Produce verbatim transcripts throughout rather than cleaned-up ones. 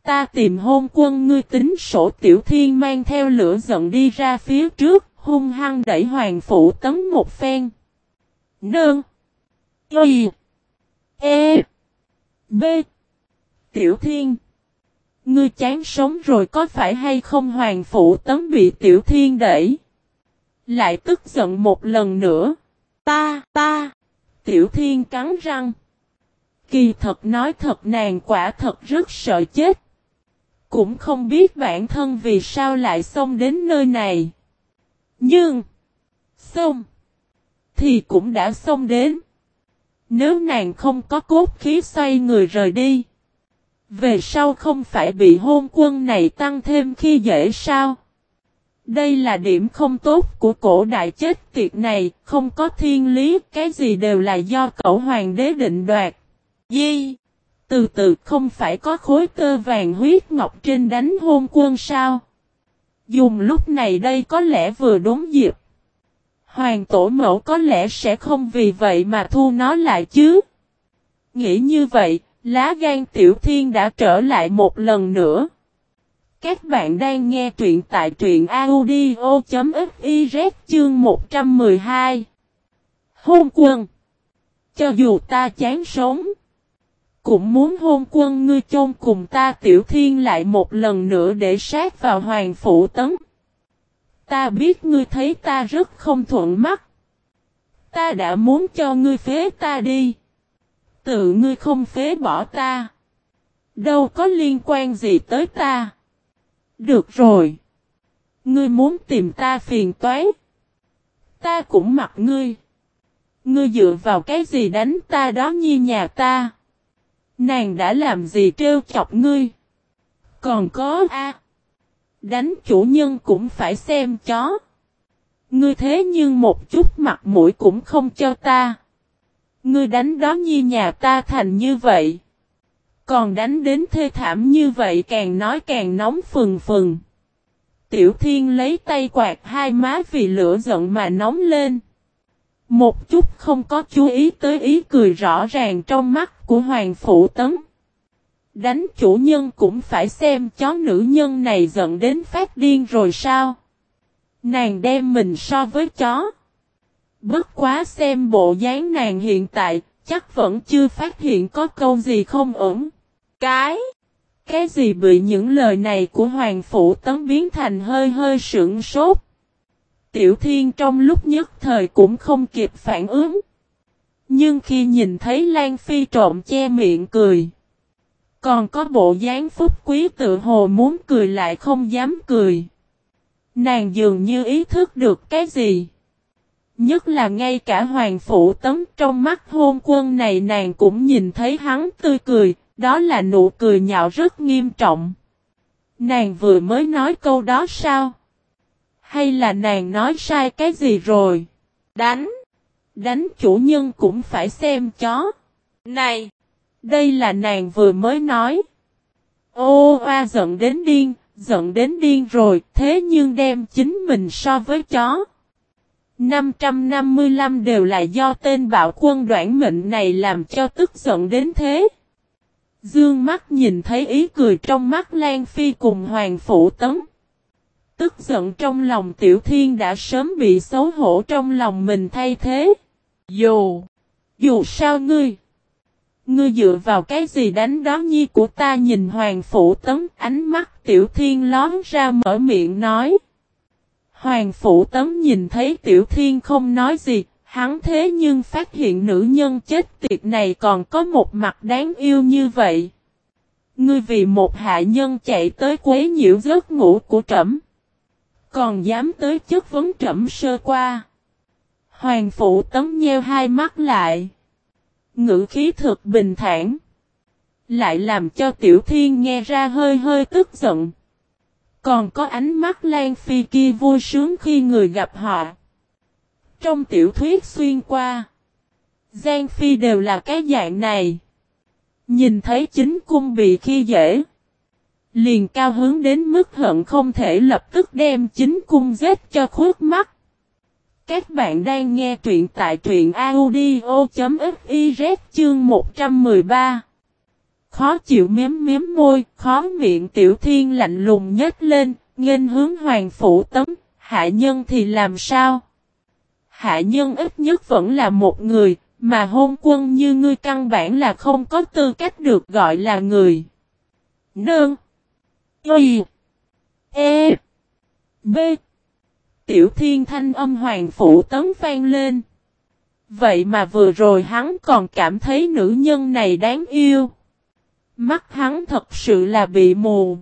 Ta tìm hôn quân ngươi tính sổ. Tiểu Thiên mang theo lửa giận đi ra phía trước, hung hăng đẩy Hoàng Phủ Tấn một phen. Nương. Y. E. B. Tiểu Thiên. Ngươi chán sống rồi có phải hay không? Hoàng Phủ Tấn bị Tiểu Thiên đẩy. Lại tức giận một lần nữa. Ta, ta. Tiểu Thiên cắn răng. Kỳ thật nói thật nàng quả thật rất sợ chết. Cũng không biết bản thân vì sao lại xông đến nơi này. Nhưng. Xông. Thì cũng đã xông đến. Nếu nàng không có cốt khí xoay người rời đi. Về sau không phải bị hôn quân này tăng thêm khi dễ sao? Đây là điểm không tốt của cổ đại chết tiệt này, không có thiên lý, cái gì đều là do cậu hoàng đế định đoạt. Di, từ từ không phải có khối tơ vàng huyết ngọc trên đánh hôn quân sao? Dùng lúc này đây có lẽ vừa đúng dịp. Hoàng tổ mẫu có lẽ sẽ không vì vậy mà thu nó lại chứ. Nghĩ như vậy, lá gan Tiểu Thiên đã trở lại một lần nữa. Các bạn đang nghe truyện tại truyện audio.fiz chương một trăm mười hai. Hôn quân. Cho dù ta chán sống, cũng muốn hôn quân ngươi chôn cùng ta. Tiểu Thiên lại một lần nữa để sát vào Hoàng Phủ Tấn. Ta biết ngươi thấy ta rất không thuận mắt. Ta đã muốn cho ngươi phế ta đi. Tự ngươi không phế bỏ ta. Đâu có liên quan gì tới ta. Được rồi. Ngươi muốn tìm ta phiền toái. Ta cũng mặc ngươi. Ngươi dựa vào cái gì đánh ta đó Nhi nhà ta. Nàng đã làm gì trêu chọc ngươi. Còn có a à, đánh chủ nhân cũng phải xem chó. Ngươi thế nhưng một chút mặt mũi cũng không cho ta. Ngươi đánh đó Nhi nhà ta thành như vậy. Còn đánh đến thê thảm như vậy càng nói càng nóng phừng phừng. Tiểu Thiên lấy tay quạt hai má vì lửa giận mà nóng lên. Một chút không có chú ý tới ý cười rõ ràng trong mắt của Hoàng Phủ Tấn. Đánh chủ nhân cũng phải xem chó nữ nhân này giận đến phát điên rồi sao. Nàng đem mình so với chó. Bất quá xem bộ dáng nàng hiện tại, chắc vẫn chưa phát hiện có câu gì không ổn. Cái? Cái gì bị những lời này của Hoàng Phủ Tấn biến thành hơi hơi sững sốt. Tiểu Thiên trong lúc nhất thời cũng không kịp phản ứng. Nhưng khi nhìn thấy Lan Phi trộm che miệng cười. Còn có bộ dáng phúc quý tự hồ muốn cười lại không dám cười. Nàng dường như ý thức được cái gì. Nhất là ngay cả Hoàng Phủ Tấn trong mắt hôn quân này nàng cũng nhìn thấy hắn tươi cười. Đó là nụ cười nhạo rất nghiêm trọng. Nàng vừa mới nói câu đó sao? Hay là nàng nói sai cái gì rồi? Đánh! Đánh chủ nhân cũng phải xem chó. Này! Đây là nàng vừa mới nói. Ô oa giận đến điên, giận đến điên rồi, thế nhưng đem chính mình so với chó. năm trăm năm mươi lăm đều là do tên bạo quân Đoản Mệnh này làm cho tức giận đến thế. Dương mắt nhìn thấy ý cười trong mắt Lan Phi cùng Hoàng Phủ Tấn. Tức giận trong lòng Tiểu Thiên đã sớm bị xấu hổ trong lòng mình thay thế. Dù, dù sao ngươi, ngươi dựa vào cái gì đánh đó Nhi của ta? Nhìn Hoàng Phủ Tấn, ánh mắt Tiểu Thiên lón ra mở miệng nói. Hoàng Phủ Tấn nhìn thấy Tiểu Thiên không nói gì. Hắn thế nhưng phát hiện nữ nhân chết tiệt này còn có một mặt đáng yêu như vậy. Ngươi vì một hạ nhân chạy tới quấy nhiễu giấc ngủ của trẫm, còn dám tới chất vấn trẫm sơ qua. Hoàng Phủ Tấn nheo hai mắt lại. Ngữ khí thực bình thản. Lại làm cho Tiểu Thiên nghe ra hơi hơi tức giận. Còn có ánh mắt Lan Phi kia vui sướng khi người gặp họ. Trong tiểu thuyết xuyên qua, Giang Phi đều là cái dạng này. Nhìn thấy chính cung bị khi dễ, liền cao hứng đến mức hận không thể lập tức đem chính cung giết cho khuất mắt. Các bạn đang nghe truyện tại truyện audio.fiz chương một trăm mười ba. Khó chịu miếm miếm môi, khó miệng Tiểu Thiên lạnh lùng nhếch lên, nghênh hướng Hoàng Phủ Tấn, hạ nhân thì làm sao? Hạ nhân ít nhất vẫn là một người, mà hôn quân như ngươi căn bản là không có tư cách được gọi là người. Nương. Y. E. B. Tiểu Thiên thanh âm Hoàng Phủ Tấn vang lên. Vậy mà vừa rồi hắn còn cảm thấy nữ nhân này đáng yêu. Mắt hắn thật sự là bị mù.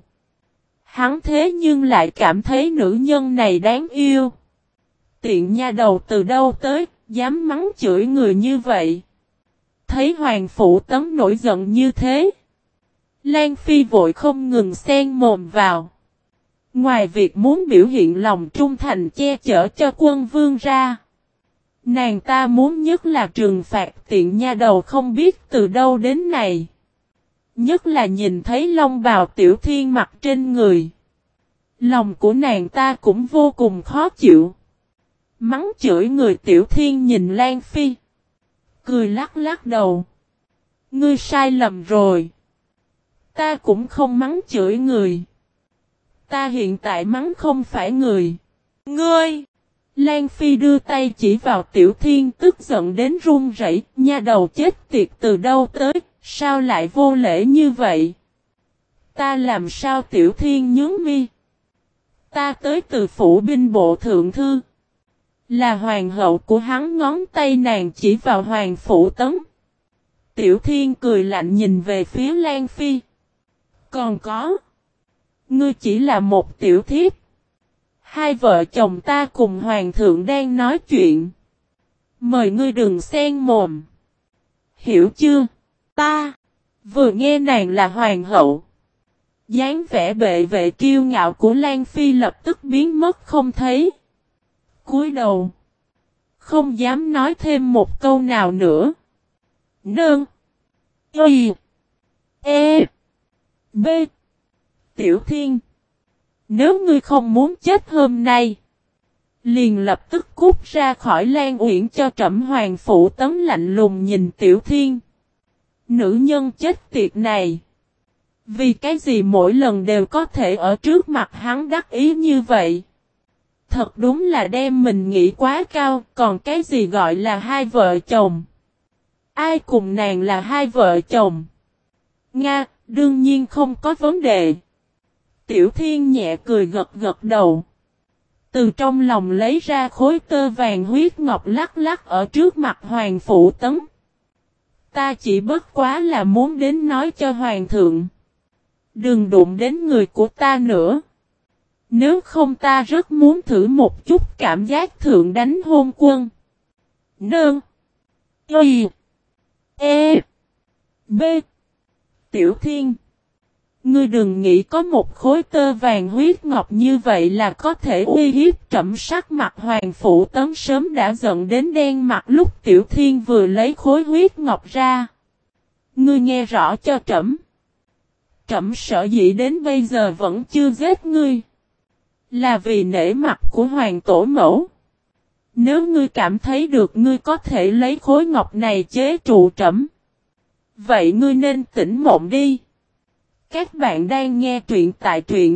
Hắn thế nhưng lại cảm thấy nữ nhân này đáng yêu. Tiện nha đầu từ đâu tới, dám mắng chửi người như vậy. Thấy Hoàng Phủ Tấn nổi giận như thế. Lan Phi vội không ngừng xen mồm vào. Ngoài việc muốn biểu hiện lòng trung thành che chở cho quân vương ra. Nàng ta muốn nhất là trừng phạt tiện nha đầu không biết từ đâu đến này. Nhất là nhìn thấy long bào Tiểu Thiên mặc trên người. Lòng của nàng ta cũng vô cùng khó chịu. Mắng chửi người Tiểu Thiên nhìn Lan Phi. Cười lắc lắc đầu. Ngươi sai lầm rồi. Ta cũng không mắng chửi người. Ta hiện tại mắng không phải người. Ngươi! Lan Phi đưa tay chỉ vào Tiểu Thiên tức giận đến run rẩy, nha đầu chết tiệt từ đâu tới, sao lại vô lễ như vậy? Ta làm sao Tiểu Thiên nhướng mi? Ta tới từ phủ binh bộ thượng thư. Là hoàng hậu của hắn, ngón tay nàng chỉ vào Hoàng Phủ Tấn. Tiểu Thiên cười lạnh nhìn về phía Lan Phi. Còn có. Ngươi chỉ là một tiểu thiếp. Hai vợ chồng ta cùng hoàng thượng đang nói chuyện. Mời ngươi đừng xen mồm. Hiểu chưa? Ta. Vừa nghe nàng là hoàng hậu. dáng vẻ bệ vệ kiêu ngạo của Lan Phi lập tức biến mất không thấy. Cúi đầu. Không dám nói thêm một câu nào nữa. Nương. Y. E. B. Tiểu Thiên. Nếu ngươi không muốn chết hôm nay. Liền lập tức cút ra khỏi Lan Uyển cho trẫm. Hoàng Phủ Tấn lạnh lùng nhìn Tiểu Thiên. Nữ nhân chết tiệt này. Vì cái gì mỗi lần đều có thể ở trước mặt hắn đắc ý như vậy. Thật đúng là đem mình nghĩ quá cao. Còn cái gì gọi là hai vợ chồng. Ai cùng nàng là hai vợ chồng. Nga, đương nhiên không có vấn đề. Tiểu Thiên nhẹ cười gật gật đầu. Từ trong lòng lấy ra khối tơ vàng huyết ngọc lắc lắc ở trước mặt Hoàng Phủ Tấn. Ta chỉ bất quá là muốn đến nói cho Hoàng thượng. Đừng đụng đến người của ta nữa. Nếu không ta rất muốn thử một chút cảm giác thượng đánh hôn quân. Nương. Y. E. B. Tiểu Thiên. Ngươi đừng nghĩ có một khối tơ vàng huyết ngọc như vậy là có thể uy hiếp trẫm. Sắc mặt Hoàng Phủ Tấn sớm đã giận đến đen mặt lúc Tiểu Thiên vừa lấy khối huyết ngọc ra. Ngươi nghe rõ cho trẫm. Trẫm sợ dĩ đến bây giờ vẫn chưa giết ngươi. Là vì nể mặt của Hoàng Tổ Mẫu. Nếu ngươi cảm thấy được ngươi có thể lấy khối ngọc này chế trụ trẫm. Vậy ngươi nên tỉnh mộng đi. Các bạn đang nghe truyện tại truyện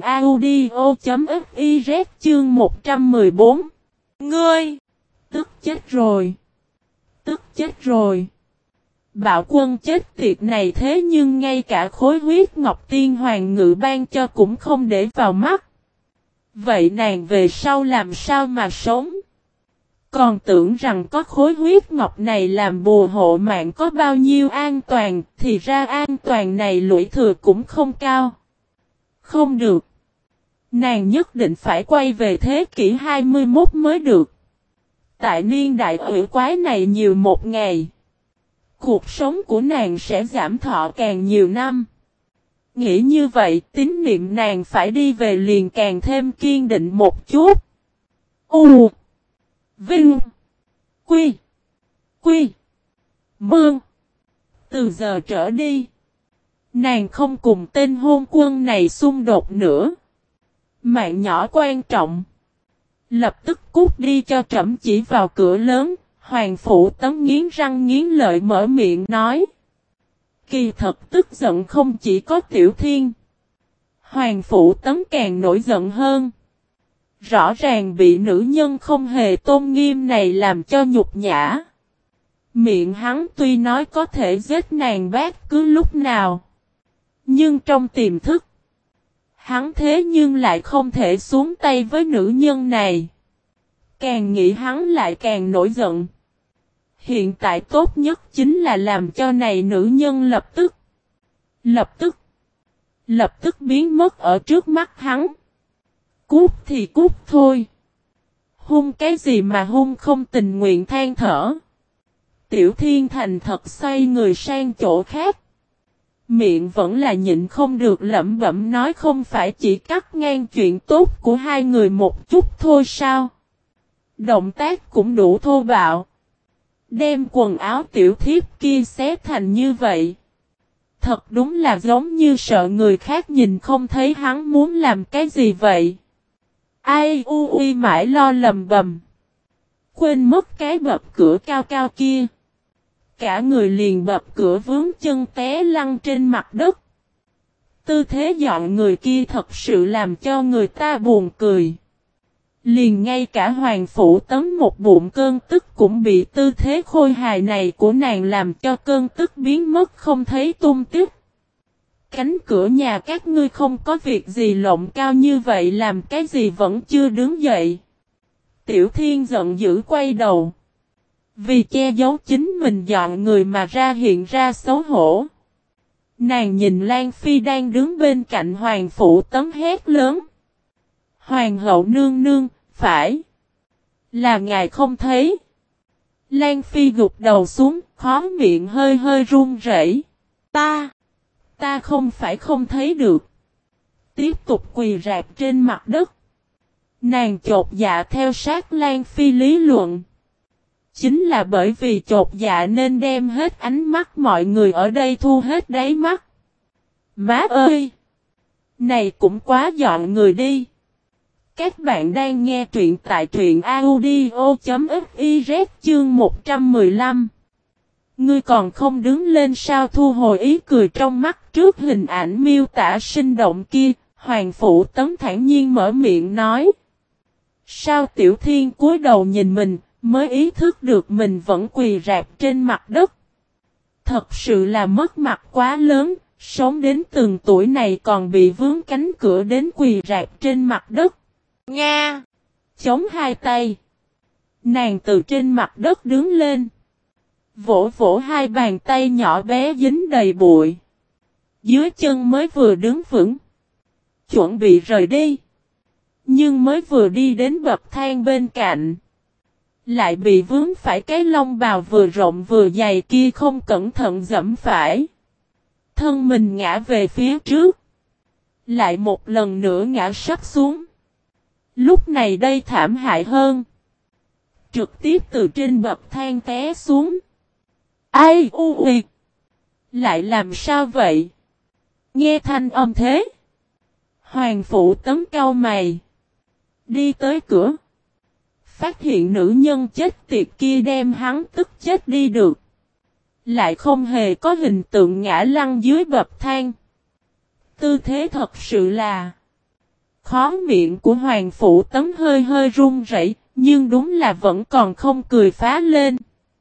audio.fiz chương một trăm mười bốn. Ngươi! Tức chết rồi! Tức chết rồi! Bạo quân chết tiệt này thế nhưng ngay cả khối huyết ngọc tiên hoàng ngự ban cho cũng không để vào mắt. Vậy nàng về sau làm sao mà sống? Còn tưởng rằng có khối huyết ngọc này làm bùa hộ mạng có bao nhiêu an toàn, thì ra an toàn này lũy thừa cũng không cao. Không được. Nàng nhất định phải quay về thế kỷ hai mươi mốt mới được. Tại niên đại ủy quái này nhiều một ngày. Cuộc sống của nàng sẽ giảm thọ càng nhiều năm. Nghĩ như vậy, tín niệm nàng phải đi về liền càng thêm kiên định một chút. U. Vinh. Quy. Quy. Mương. Từ giờ trở đi. Nàng không cùng tên hôn quân này xung đột nữa. Mạng nhỏ quan trọng. Lập tức cút đi cho trẫm. Chỉ vào cửa lớn. Hoàng Phủ Tấn nghiến răng nghiến lợi mở miệng nói. Kỳ thật tức giận không chỉ có Tiểu Thiên. Hoàng Phủ Tấn càng nổi giận hơn. Rõ ràng bị nữ nhân không hề tôn nghiêm này làm cho nhục nhã. Miệng hắn tuy nói có thể giết nàng bác cứ lúc nào. Nhưng trong tiềm thức, hắn thế nhưng lại không thể xuống tay với nữ nhân này. Càng nghĩ hắn lại càng nổi giận. Hiện tại tốt nhất chính là làm cho này nữ nhân lập tức. Lập tức. Lập tức biến mất ở trước mắt hắn. Cút thì cút thôi. Hung cái gì mà hung không tình nguyện than thở. Tiểu Thiên thành thật xoay người sang chỗ khác. Miệng vẫn là nhịn không được lẩm bẩm nói không phải chỉ cắt ngang chuyện tốt của hai người một chút thôi sao. Động tác cũng đủ thô bạo. Đem quần áo tiểu thiếp kia xé thành như vậy. Thật đúng là giống như sợ người khác nhìn không thấy hắn muốn làm cái gì vậy. Ai u uy mãi lo lầm bầm. Quên mất cái bập cửa cao cao kia. Cả người liền bập cửa vướng chân té lăn trên mặt đất. Tư thế dọn người kia thật sự làm cho người ta buồn cười. Liền ngay cả Hoàng Phủ Tấn một bụng cơn tức cũng bị tư thế khôi hài này của nàng làm cho cơn tức biến mất không thấy tung tích. Cánh cửa nhà các ngươi không có việc gì lộng cao như vậy làm cái gì vẫn chưa đứng dậy. Tiểu Thiên giận dữ quay đầu. Vì che giấu chính mình dọn người mà ra hiện ra xấu hổ. Nàng nhìn Lan Phi đang đứng bên cạnh Hoàng Phủ Tấn hét lớn. Hoàng hậu nương nương, phải. Là ngài không thấy. Lan Phi gục đầu xuống, khó miệng hơi hơi run rẩy. Ta, ta không phải không thấy được. Tiếp tục quỳ rạp trên mặt đất. Nàng chột dạ theo sát Lan Phi lý luận. Chính là bởi vì chột dạ nên đem hết ánh mắt mọi người ở đây thu hết đáy mắt. Má ơi! Này cũng quá dọn người đi. Các bạn đang nghe truyện tại truyện audio.fiz chương một trăm mười lăm. Ngươi còn không đứng lên sao thu hồi ý cười trong mắt trước hình ảnh miêu tả sinh động kia, Hoàng Phủ Tấn thản nhiên mở miệng nói. Sao Tiểu Thiên cúi đầu nhìn mình, mới ý thức được mình vẫn quỳ rạp trên mặt đất. Thật sự là mất mặt quá lớn, sống đến từng tuổi này còn bị vướng cánh cửa đến quỳ rạp trên mặt đất. Nga! Chống hai tay. Nàng từ trên mặt đất đứng lên. Vỗ vỗ hai bàn tay nhỏ bé dính đầy bụi. Dưới chân mới vừa đứng vững. Chuẩn bị rời đi. Nhưng mới vừa đi đến bậc thang bên cạnh. Lại bị vướng phải cái lông bào vừa rộng vừa dày kia không cẩn thận dẫm phải. Thân mình ngã về phía trước. Lại một lần nữa ngã sắp xuống. Lúc này đây thảm hại hơn. Trực tiếp từ trên bậc thang té xuống. Ai u uy. Lại làm sao vậy? Nghe thanh âm thế. Hoàng Phủ Tấn cau mày. Đi tới cửa. Phát hiện nữ nhân chết tiệt kia đem hắn tức chết đi được. Lại không hề có hình tượng ngã lăn dưới bậc thang. Tư thế thật sự là. Khó miệng của Hoàng Phủ Tấn hơi hơi run rẩy, nhưng đúng là vẫn còn không cười phá lên.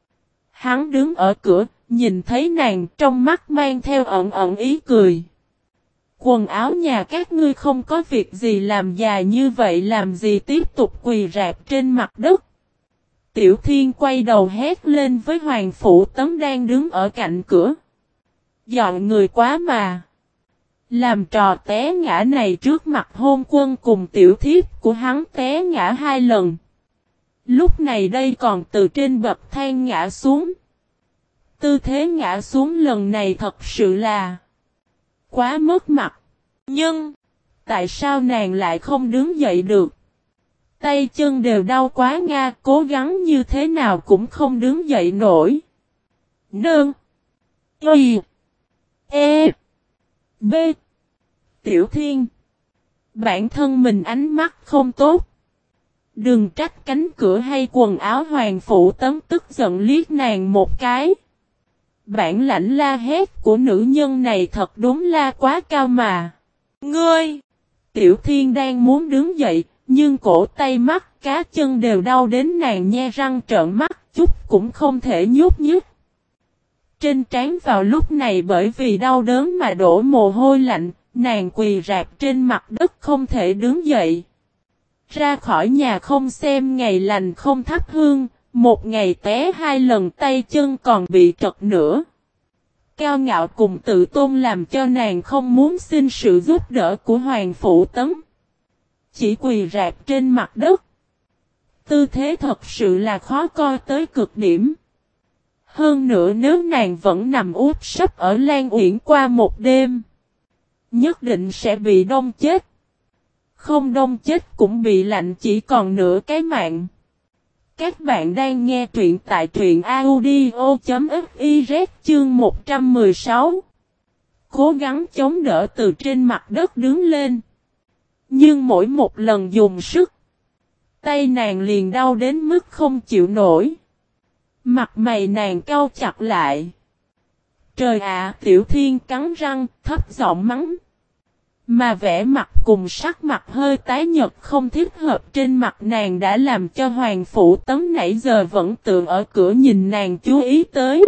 Hắn đứng ở cửa, nhìn thấy nàng trong mắt mang theo ẩn ẩn ý cười. Quần áo nhà các ngươi không có việc gì làm dài như vậy làm gì tiếp tục quỳ rạp trên mặt đất. Tiểu Thiên quay đầu hét lên với Hoàng Phủ Tấn đang đứng ở cạnh cửa. Dọn người quá mà. Làm trò té ngã này trước mặt hôn quân cùng tiểu thiếp của hắn té ngã hai lần. Lúc này đây còn từ trên bậc thang ngã xuống. Tư thế ngã xuống lần này thật sự là quá mất mặt. Nhưng, tại sao nàng lại không đứng dậy được? Tay chân đều đau quá nga, cố gắng như thế nào cũng không đứng dậy nổi. Nương. Y. E. B. Tiểu Thiên. Bản thân mình ánh mắt không tốt. Đừng trách cánh cửa hay quần áo Hoàng Phủ Tấn tức giận liếc nàng một cái. Bản lãnh la hét của nữ nhân này thật đúng là quá cao mà. Ngươi! Tiểu Thiên đang muốn đứng dậy, nhưng cổ tay mắt cá chân đều đau đến nàng nhe răng trợn mắt, chút cũng không thể nhúc nhích. Trên trán vào lúc này bởi vì đau đớn mà đổ mồ hôi lạnh, nàng quỳ rạp trên mặt đất không thể đứng dậy. Ra khỏi nhà không xem ngày lành không thắp hương, một ngày té hai lần tay chân còn bị trật nữa. Cao ngạo cùng tự tôn làm cho nàng không muốn xin sự giúp đỡ của Hoàng Phủ Tấn. Chỉ quỳ rạp trên mặt đất. Tư thế thật sự là khó coi tới cực điểm. Hơn nữa nếu nàng vẫn nằm úp sấp ở Lan Uyển qua một đêm, nhất định sẽ bị đông chết. Không đông chết cũng bị lạnh chỉ còn nửa cái mạng. Các bạn đang nghe truyện tại truyện audio.fiz chương một trăm mười sáu. Cố gắng chống đỡ từ trên mặt đất đứng lên. Nhưng mỗi một lần dùng sức, tay nàng liền đau đến mức không chịu nổi. Mặt mày nàng cau chặt lại. Trời ạ, Tiểu Thiên cắn răng, thấp giọng mắng. Mà vẻ mặt cùng sắc mặt hơi tái nhợt không thích hợp trên mặt nàng đã làm cho Hoàng Phủ Tấn nãy giờ vẫn tượng ở cửa nhìn nàng chú ý tới.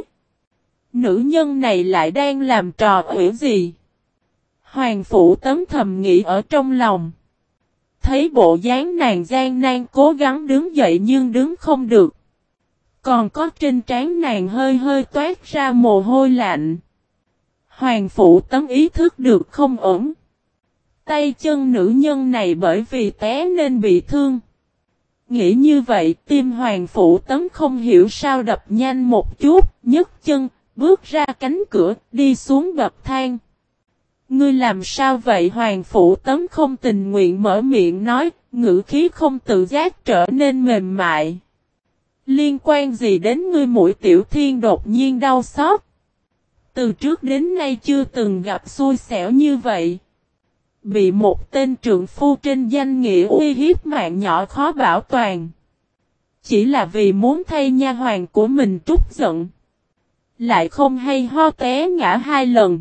Nữ nhân này lại đang làm trò ủy gì? Hoàng Phủ Tấn thầm nghĩ ở trong lòng. Thấy bộ dáng nàng gian nan cố gắng đứng dậy nhưng đứng không được. Còn có trên trán nàng hơi hơi toát ra mồ hôi lạnh. Hoàng Phủ Tấn ý thức được không ổn. Tay chân nữ nhân này bởi vì té nên bị thương. Nghĩ như vậy tim Hoàng Phủ Tấn không hiểu sao đập nhanh một chút, nhấc chân, bước ra cánh cửa, đi xuống bậc thang. Ngươi làm sao vậy? Hoàng Phủ Tấn không tình nguyện mở miệng nói, ngữ khí không tự giác trở nên mềm mại. Liên quan gì đến ngươi? Mũi Tiểu Thiên đột nhiên đau xót. Từ trước đến nay chưa từng gặp xui xẻo như vậy. Bị một tên trượng phu trên danh nghĩa uy hiếp mạng nhỏ khó bảo toàn. Chỉ là vì muốn thay nha hoàn của mình trút giận. Lại không hay ho té ngã hai lần.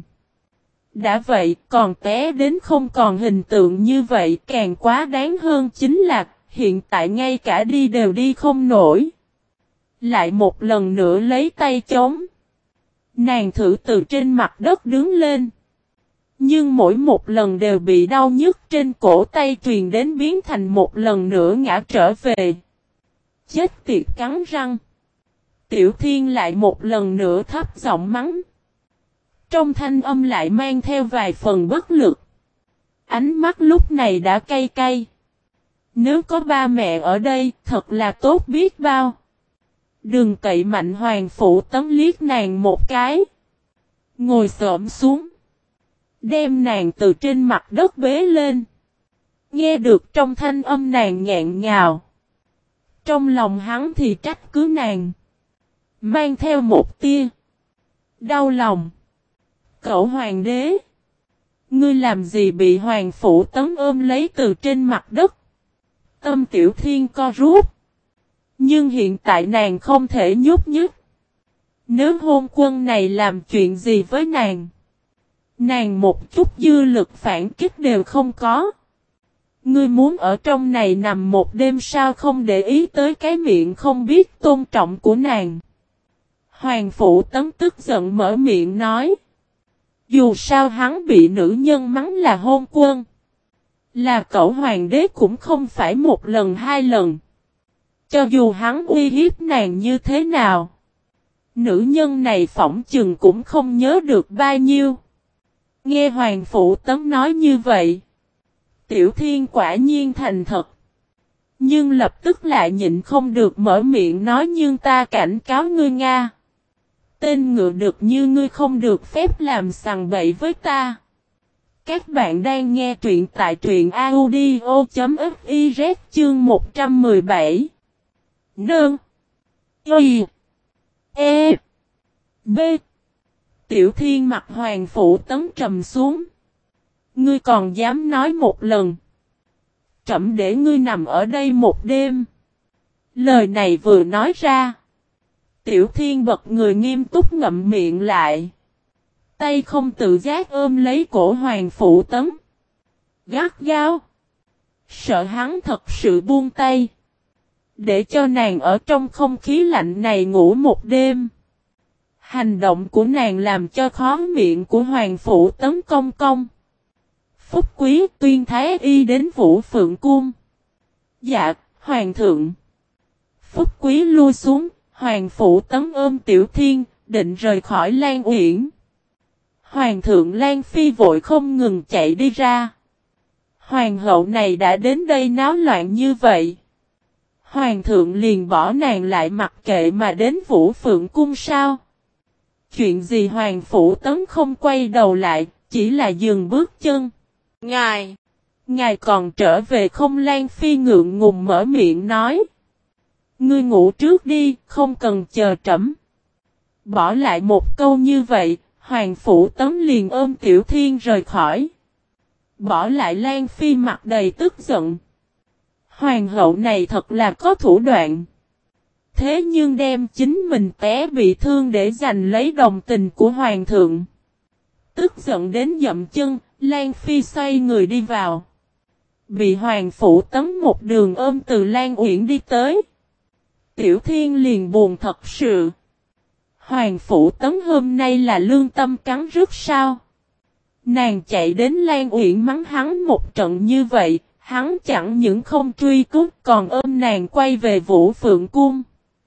Đã vậy còn té đến không còn hình tượng như vậy, càng quá đáng hơn chính là hiện tại ngay cả đi đều đi không nổi. Lại một lần nữa lấy tay chống. Nàng thử từ trên mặt đất đứng lên. Nhưng mỗi một lần đều bị đau nhức trên cổ tay truyền đến biến thành một lần nữa ngã trở về. Chết tiệt, cắn răng. Tiểu Thiên lại một lần nữa thấp giọng mắng. Trong thanh âm lại mang theo vài phần bất lực. Ánh mắt lúc này đã cay cay. Nếu có ba mẹ ở đây thật là tốt biết bao. Đừng cậy mạnh. Hoàng Phủ Tấn liếc nàng một cái. Ngồi xổm xuống. Đem nàng từ trên mặt đất bế lên. Nghe được trong thanh âm nàng nghẹn ngào. Trong lòng hắn thì trách cứ nàng. Mang theo một tia đau lòng. Cậu hoàng đế. Ngươi làm gì? Bị Hoàng Phủ Tấn ôm lấy từ trên mặt đất. Tâm Tiểu Thiên co rút. Nhưng hiện tại nàng không thể nhúc nhích. Nếu hôn quân này làm chuyện gì với nàng, nàng một chút dư lực phản kích đều không có. Ngươi muốn ở trong này nằm một đêm sao? Không để ý tới cái miệng không biết tôn trọng của nàng. Hoàng Phủ Tấn tức giận mở miệng nói. Dù sao hắn bị nữ nhân mắng là hôn quân. Là cẩu hoàng đế cũng không phải một lần hai lần. Cho dù hắn uy hiếp nàng như thế nào, nữ nhân này phỏng chừng cũng không nhớ được bao nhiêu. Nghe Hoàng Phủ Tấn nói như vậy, Tiểu Thiên quả nhiên thành thật. Nhưng lập tức lại nhịn không được mở miệng nói, nhưng ta cảnh cáo ngươi Nga. Tên ngựa được như ngươi không được phép làm sằng bậy với ta. Các bạn đang nghe truyện tại truyện audio.fiz chương một trăm mười bảy. Nương. Y. E. B. Tiểu Thiên mặt Hoàng Phủ Tấn trầm xuống. Ngươi còn dám nói một lần. Trẫm để ngươi nằm ở đây một đêm. Lời này vừa nói ra, Tiểu Thiên bật người nghiêm túc ngậm miệng lại. Tay không tự giác ôm lấy cổ Hoàng Phụ Tấn. Gắt gao. Sợ hắn thật sự buông tay. Để cho nàng ở trong không khí lạnh này ngủ một đêm. Hành động của nàng làm cho khóe miệng của Hoàng Phụ Tấn cong cong. Phúc Quý tuyên thái y đến Vũ Phượng Cung. Dạ, Hoàng thượng. Phúc Quý lui xuống, Hoàng Phụ Tấn ôm Tiểu Thiên, định rời khỏi Lan Uyển. Hoàng thượng Lan Phi vội không ngừng chạy đi ra. Hoàng hậu này đã đến đây náo loạn như vậy. Hoàng thượng liền bỏ nàng lại mặc kệ mà đến Vũ Phượng Cung sao? Chuyện gì Hoàng Phụ Tấn không quay đầu lại, chỉ là dừng bước chân. Ngài! Ngài còn trở về không? Lan Phi ngượng ngùng mở miệng nói. Ngươi ngủ trước đi, không cần chờ trẫm. Bỏ lại một câu như vậy, Hoàng Phụ Tấn liền ôm Tiểu Thiên rời khỏi. Bỏ lại Lan Phi mặt đầy tức giận. Hoàng hậu này thật là có thủ đoạn. Thế nhưng đem chính mình té bị thương để giành lấy đồng tình của Hoàng thượng. Tức giận đến dậm chân, Lan Phi xoay người đi vào. Bị Hoàng Phụ Tấn một đường ôm từ Lan Uyển đi tới. Tiểu Thiên liền buồn thật sự. Hoàng Phụ Tấn hôm nay là lương tâm cắn rứt sao? Nàng chạy đến Lan Uyển mắng hắn một trận như vậy, hắn chẳng những không truy cứu còn ôm nàng quay về Vũ Phượng Cung.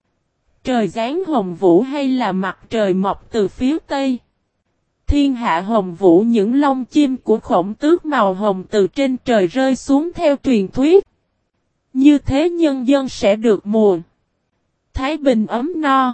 Trời giáng hồng vũ hay là mặt trời mọc từ phía tây? Thiên hạ hồng vũ, những lông chim của Khổng Tước màu hồng từ trên trời rơi xuống theo truyền thuyết. Như thế nhân dân sẽ được mùa thái bình ấm no.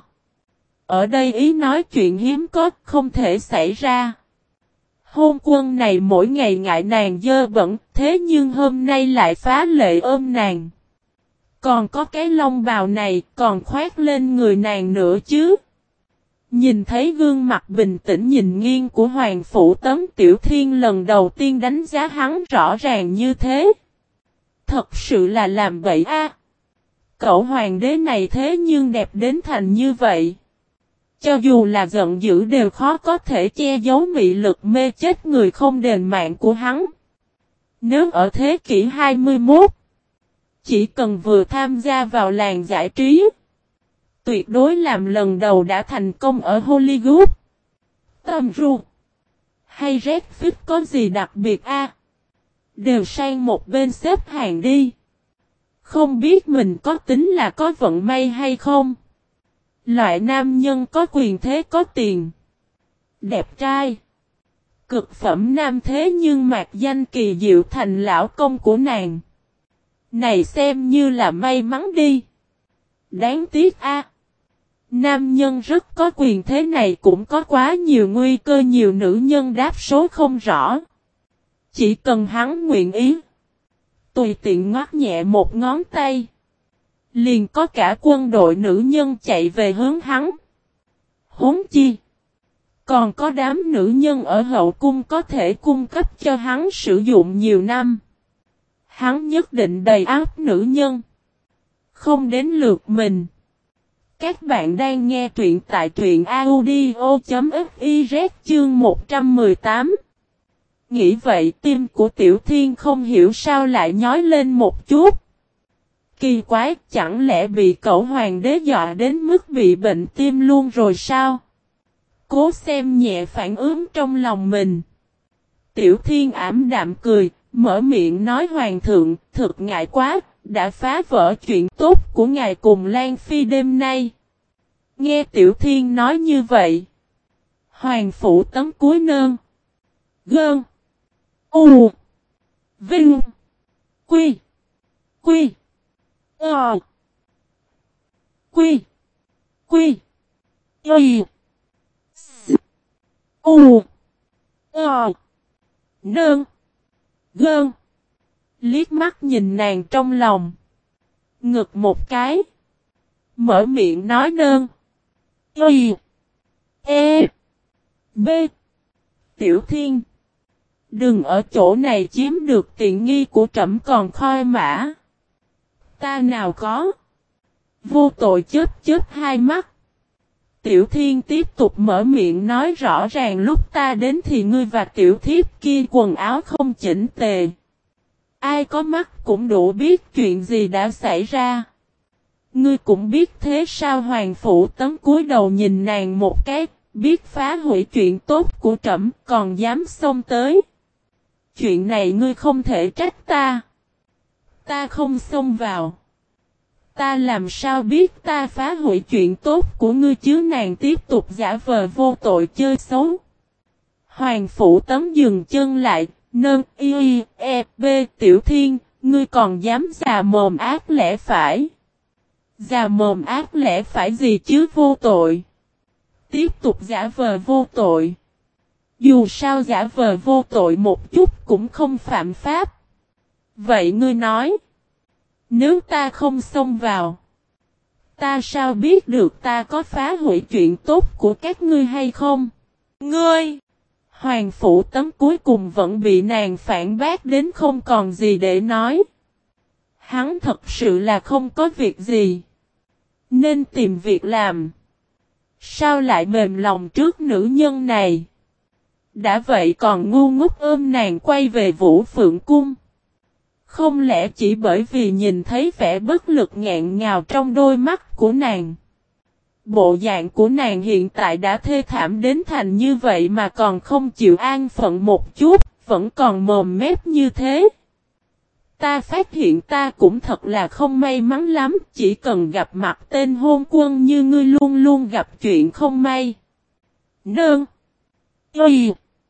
Ở đây ý nói chuyện hiếm có không thể xảy ra. Hôn quân này mỗi ngày ngại nàng dơ bẩn, thế nhưng hôm nay lại phá lệ ôm nàng. Còn có cái lông bào này còn khoét lên người nàng nữa chứ. Nhìn thấy gương mặt bình tĩnh nhìn nghiêng của Hoàng Phụ Tấn, Tiểu Thiên lần đầu tiên đánh giá hắn rõ ràng như thế. Thật sự là làm bậy a. Cậu hoàng đế này thế nhưng đẹp đến thành như vậy. Cho dù là giận dữ đều khó có thể che giấu mị lực mê chết người không đền mạng của hắn. Nếu ở thế kỷ hai mươi mốt, chỉ cần vừa tham gia vào làng giải trí, tuyệt đối làm lần đầu đã thành công ở Hollywood. Tom Cruise hay Redford có gì đặc biệt a? À? Đều sang một bên xếp hàng đi. Không biết mình có tính là có vận may hay không? Loại nam nhân có quyền thế có tiền, đẹp trai, cực phẩm nam thế nhưng mạc danh kỳ diệu thành lão công của nàng. Này xem như là may mắn đi. Đáng tiếc a. À. Nam nhân rất có quyền thế này cũng có quá nhiều nguy cơ, nhiều nữ nhân đáp số không rõ. Chỉ cần hắn nguyện ý, tùy tiện ngoắt nhẹ một ngón tay, liền có cả quân đội nữ nhân chạy về hướng hắn. Huống chi, còn có đám nữ nhân ở hậu cung có thể cung cấp cho hắn sử dụng nhiều năm. Hắn nhất định đầy áp nữ nhân. Không đến lượt mình. Các bạn đang nghe truyện tại truyện audio.fiz chương một trăm mười tám. Nghĩ vậy tim của Tiểu Thiên không hiểu sao lại nhói lên một chút. Kỳ quái, chẳng lẽ bị cậu hoàng đế dọa đến mức bị bệnh tim luôn rồi sao? Cố xem nhẹ phản ứng trong lòng mình. Tiểu Thiên ảm đạm cười, mở miệng nói hoàng thượng, thực ngại quá, đã phá vỡ chuyện tốt của ngài cùng Lan Phi đêm nay. Nghe Tiểu Thiên nói như vậy, Hoàng Phụ Tấn cúi nơn. Gơn. U. Vinh. Quy. Quy. Ờ. Quy. Quy. Y. S. U. Ờ. Nơn. Gơn. Liếc mắt nhìn nàng trong lòng. Ngực một cái. Mở miệng nói nơn. Y. E. B. Tiểu Thiên. Đừng ở chỗ này chiếm được tiện nghi của trẫm còn khoi mã. Ta nào có. Vô tội chớp chớp hai mắt. Tiểu Thiên tiếp tục mở miệng nói rõ ràng lúc ta đến thì ngươi và tiểu thiếp kia quần áo không chỉnh tề. Ai có mắt cũng đủ biết chuyện gì đã xảy ra. Ngươi cũng biết thế sao? Hoàng Phủ Tấn cúi đầu nhìn nàng một cái, biết phá hủy chuyện tốt của trẫm còn dám xông tới. Chuyện này ngươi không thể trách ta. Ta không xông vào. Ta làm sao biết ta phá hủy chuyện tốt của ngươi chứ? Nàng tiếp tục giả vờ vô tội chơi xấu. Hoàng Phủ Tấn dừng chân lại, nâng y y e b Tiểu Thiên, ngươi còn dám già mồm ác lẽ phải. Già mồm ác lẽ phải gì chứ? Vô tội. Tiếp tục giả vờ vô tội. Dù sao giả vờ vô tội một chút cũng không phạm pháp. Vậy ngươi nói, nếu ta không xông vào, ta sao biết được ta có phá hủy chuyện tốt của các ngươi hay không? Ngươi! Hoàng Phủ Tấn cuối cùng vẫn bị nàng phản bác đến không còn gì để nói. Hắn thật sự là không có việc gì, nên tìm việc làm. Sao lại mềm lòng trước nữ nhân này? Đã vậy còn ngu ngốc ôm nàng quay về Vũ Phượng Cung. Không lẽ chỉ bởi vì nhìn thấy vẻ bất lực ngạn ngào trong đôi mắt của nàng? Bộ dạng của nàng hiện tại đã thê thảm đến thành như vậy mà còn không chịu an phận một chút, vẫn còn mồm mép như thế. Ta phát hiện ta cũng thật là không may mắn lắm, chỉ cần gặp mặt tên hôn quân như ngươi luôn luôn gặp chuyện không may. Nương. Y.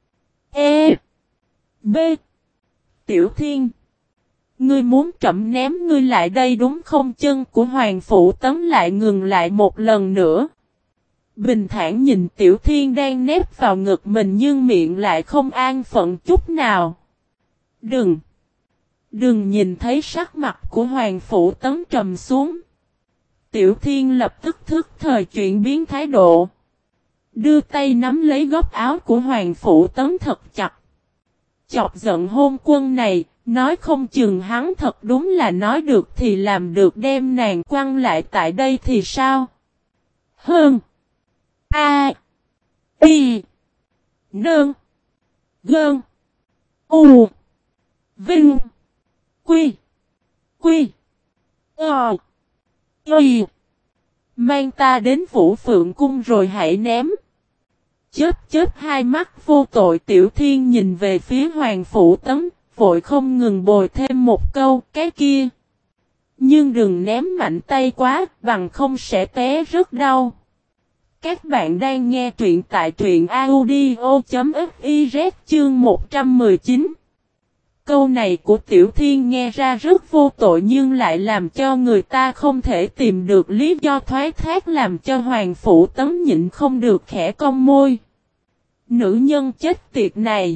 E. B. Tiểu Thiên. Ngươi muốn trẫm ném ngươi lại đây đúng không? Chân của Hoàng Phủ Tấn lại ngừng lại một lần nữa. Bình thản nhìn Tiểu Thiên đang nép vào ngực mình nhưng miệng lại không an phận chút nào. Đừng! Đừng! Nhìn thấy sắc mặt của Hoàng Phủ Tấn trầm xuống. Tiểu Thiên lập tức thức thời chuyển biến thái độ. Đưa tay nắm lấy góc áo của Hoàng Phủ Tấn thật chặt. Chọc giận hôn quân này, nói không chừng hắn thật đúng là nói được thì làm được, đem nàng quăng lại tại đây thì sao? Hơn. A. Y. Nương. Gơn. U. Vinh. Quy. Quy. Ờ. Y. Mang ta đến Vũ Phượng Cung rồi hãy ném. Chớp chớp hai mắt vô tội Tiểu Thiên nhìn về phía Hoàng Phủ Tấn, vội không ngừng bồi thêm một câu, cái kia. Nhưng đừng ném mạnh tay quá, bằng không sẽ té rất đau. Các bạn đang nghe truyện tại truyện audio chấm fiz chương một trăm mười chín. Câu này của Tiểu Thiên nghe ra rất vô tội nhưng lại làm cho người ta không thể tìm được lý do thoái thác, làm cho Hoàng Phủ Tấn nhịn không được khẽ cong môi. Nữ nhân chết tiệt này,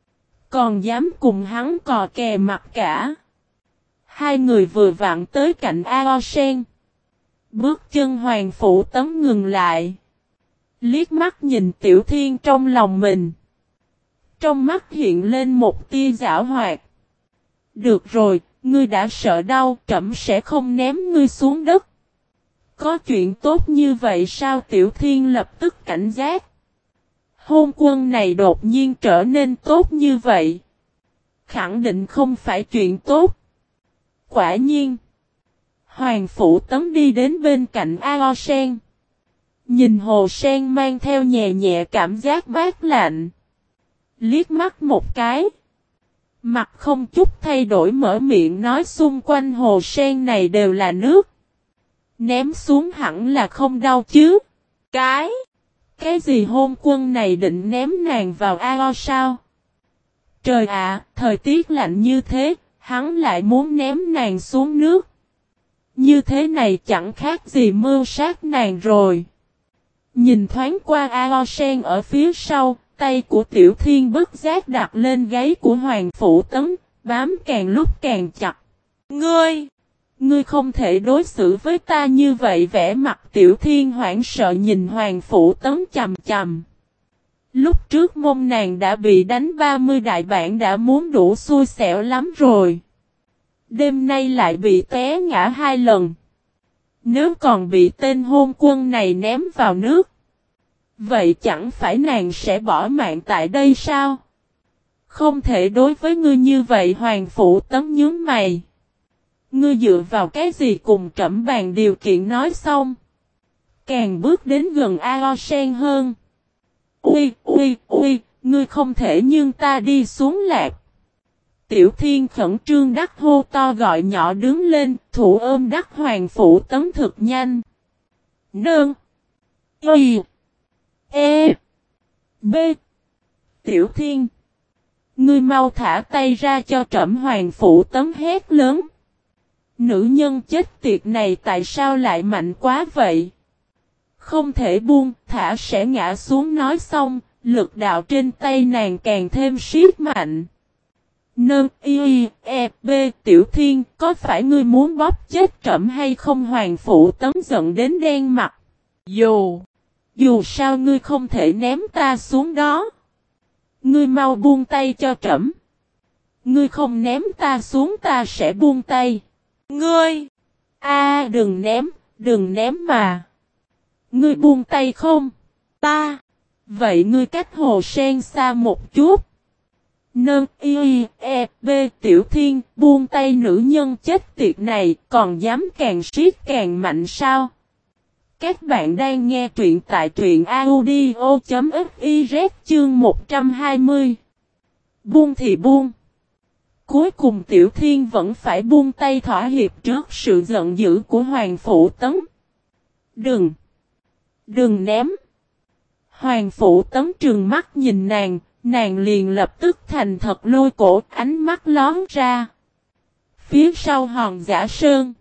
còn dám cùng hắn cò kè mặt cả. Hai người vừa vặn tới cạnh Ao Sen. Bước chân Hoàng Phủ Tấn ngừng lại. Liếc mắt nhìn Tiểu Thiên trong lòng mình. Trong mắt hiện lên một tia giảo hoạt. Được rồi, ngươi đã sợ đau, trẫm sẽ không ném ngươi xuống đất. Có chuyện tốt như vậy sao? Tiểu Thiên lập tức cảnh giác. Hôn quân này đột nhiên trở nên tốt như vậy, khẳng định không phải chuyện tốt. Quả nhiên, Hoàng Phủ Tấn đi đến bên cạnh Ao Sen. Nhìn hồ sen mang theo nhẹ nhẹ cảm giác mát lạnh. Liếc mắt một cái, mặt không chút thay đổi mở miệng nói xung quanh hồ sen này đều là nước. Ném xuống hẳn là không đau chứ. Cái, cái gì hôn quân này định ném nàng vào ao sao? Trời ạ, thời tiết lạnh như thế, hắn lại muốn ném nàng xuống nước. Như thế này chẳng khác gì mưu sát nàng rồi. Nhìn thoáng qua Ao Sen ở phía sau, tay của Tiểu Thiên bất giác đặt lên gáy của Hoàng Phủ Tấn, bám càng lúc càng chặt. Ngươi! Ngươi không thể đối xử với ta như vậy. Vẻ mặt Tiểu Thiên hoảng sợ nhìn Hoàng Phủ Tấn chầm chầm. Lúc trước mông nàng đã bị đánh ba mươi đại bản đã muốn đủ xui xẻo lắm rồi. Đêm nay lại bị té ngã hai lần. Nếu còn bị tên hôn quân này ném vào nước, Vậy chẳng phải nàng sẽ bỏ mạng tại đây sao? Không thể đối với ngươi như vậy. Hoàng Phủ Tấn nhướng mày. Ngươi dựa vào cái gì cùng trẫm bàn điều kiện nói xong. Càng bước đến gần Ao Sen hơn. Ui, ui, ui, ngươi không thể nhưng ta đi xuống lạc. Tiểu Thiên khẩn trương đắc hô to gọi nhỏ đứng lên, thủ ôm đắc Hoàng Phủ Tấn thực nhanh. Nương. Y. E. B. Tiểu Thiên. Ngươi mau thả tay ra cho trẫm. Hoàng Phủ Tấn hét lớn. Nữ nhân chết tiệt này tại sao lại mạnh quá vậy? Không thể buông, thả sẽ ngã xuống. Nói xong, lực đạo trên tay nàng càng thêm siết mạnh. Nương, y, e, b, Tiểu Thiên, có phải ngươi muốn bóp chết trẫm hay không? Hoàng Phủ Tấn giận đến đen mặt. Dù, dù sao ngươi không thể ném ta xuống đó. Ngươi mau buông tay cho trẫm. Ngươi không ném ta xuống ta sẽ buông tay. Ngươi, a đừng ném, đừng ném mà. Ngươi buông tay không? Ta, vậy ngươi cách Hồ Sen xa một chút. Nương, y, e, b, Tiểu Thiên, buông tay. Nữ nhân chết tiệt này, còn dám càng siết càng mạnh sao? Các bạn đang nghe truyện tại truyện audio chấm fiz chương một trăm hai mươi. Buông thì buông. Cuối cùng Tiểu Thiên vẫn phải buông tay thỏa hiệp trước sự giận dữ của Hoàng Phủ Tấn. Đừng! Đừng ném! Hoàng Phủ Tấn trừng mắt nhìn nàng, nàng liền lập tức thành thật lôi cổ, ánh mắt lón ra. Phía sau hòn Giả Sơn,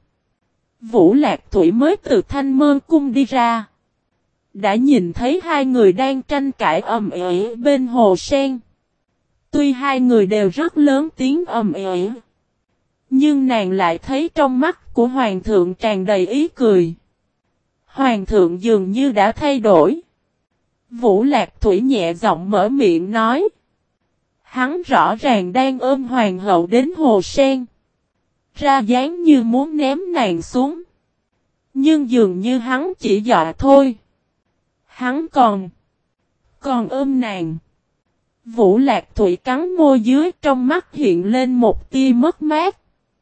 Vũ Lạc Thủy mới từ Thanh Mơ Cung đi ra. Đã nhìn thấy hai người đang tranh cãi ầm ĩ bên hồ sen. Tuy hai người đều rất lớn tiếng ầm ĩ, nhưng nàng lại thấy trong mắt của Hoàng thượng tràn đầy ý cười. Hoàng thượng dường như đã thay đổi. Vũ Lạc Thủy nhẹ giọng mở miệng nói. Hắn rõ ràng đang ôm Hoàng hậu đến hồ sen. Ra dáng như muốn ném nàng xuống. Nhưng dường như hắn chỉ dọa thôi. Hắn còn Còn ôm nàng. Vũ Lạc Thủy cắn môi dưới, trong mắt hiện lên một tia mất mát.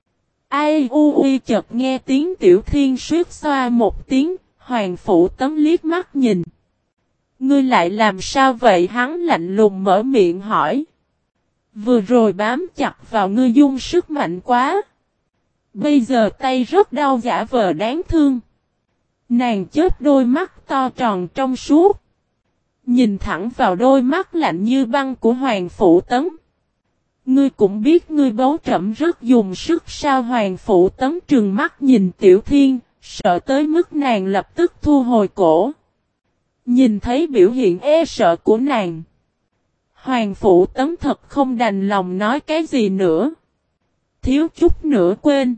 Ai u uy chợt nghe tiếng Tiểu Thiên suýt xoa một tiếng. Hoàng Phủ Tấn liếc mắt nhìn. Ngươi lại làm sao vậy? Hắn lạnh lùng mở miệng hỏi. Vừa rồi bám chặt vào ngươi dung sức mạnh quá. Bây giờ tay rất đau, giả vờ đáng thương. Nàng chớp đôi mắt to tròn trong suốt. Nhìn thẳng vào đôi mắt lạnh như băng của Hoàng Phủ Tấn. Ngươi cũng biết ngươi bấu trẫm rất dùng sức sao? Hoàng Phủ Tấn trừng mắt nhìn Tiểu Thiên, sợ tới mức nàng lập tức thu hồi cổ. Nhìn thấy biểu hiện e sợ của nàng, Hoàng Phủ Tấn thật không đành lòng nói cái gì nữa. Thiếu chút nữa quên.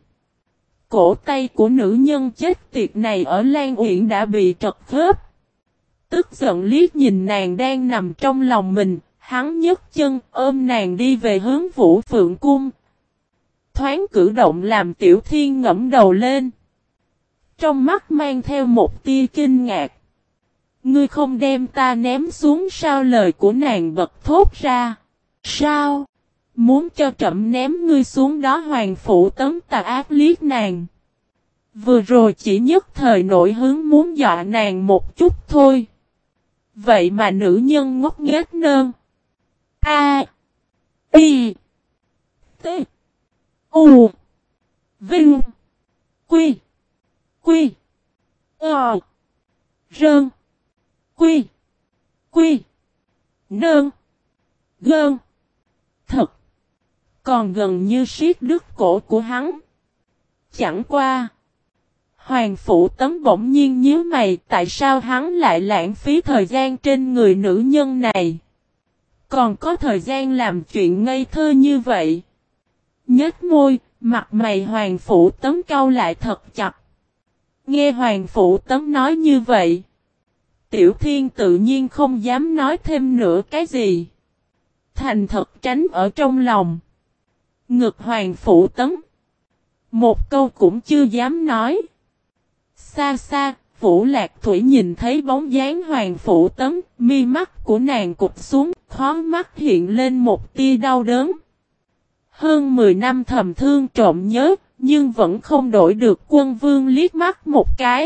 Cổ tay của nữ nhân chết tiệt này ở Lan Uyển đã bị trật khớp. Tức giận liếc nhìn nàng đang nằm trong lòng mình, hắn nhấc chân ôm nàng đi về hướng Vũ Phượng Cung. Thoáng cử động làm Tiểu Thiên ngẫm đầu lên. Trong mắt mang theo một tia kinh ngạc. Ngươi không đem ta ném xuống sao? Lời của nàng bật thốt ra. Sao? Muốn cho trẫm ném ngươi xuống đó? Hoàng Phủ Tấn tà ác liếc nàng. Vừa rồi chỉ nhất thời nổi hứng muốn dọa nàng một chút thôi. Vậy mà nữ nhân ngốc nghếch nơn. A. Y. T. U. Vinh. Quy. Quy. Ờ. Rơn. Quy. Quy. Nơn. Gơn. Thật. Còn gần như siết đứt cổ của hắn. Chẳng qua. Hoàng Phủ Tấn bỗng nhiên nhíu mày, tại sao hắn lại lãng phí thời gian trên người nữ nhân này? Còn có thời gian làm chuyện ngây thơ như vậy? Nhếch môi, mặt mày Hoàng Phủ Tấn cau lại thật chặt. Nghe Hoàng Phủ Tấn nói như vậy, Tiểu Thiên tự nhiên không dám nói thêm nữa cái gì. Thành thật tránh ở trong lòng. Ngực Hoàng Phủ Tấn. Một câu cũng chưa dám nói. Xa xa, Vũ Lạc Thủy nhìn thấy bóng dáng Hoàng Phủ Tấn, mi mắt của nàng cụp xuống, khó mắt hiện lên một tia đau đớn. Hơn mười năm thầm thương trộm nhớ, nhưng vẫn không đổi được Quân Vương liếc mắt một cái.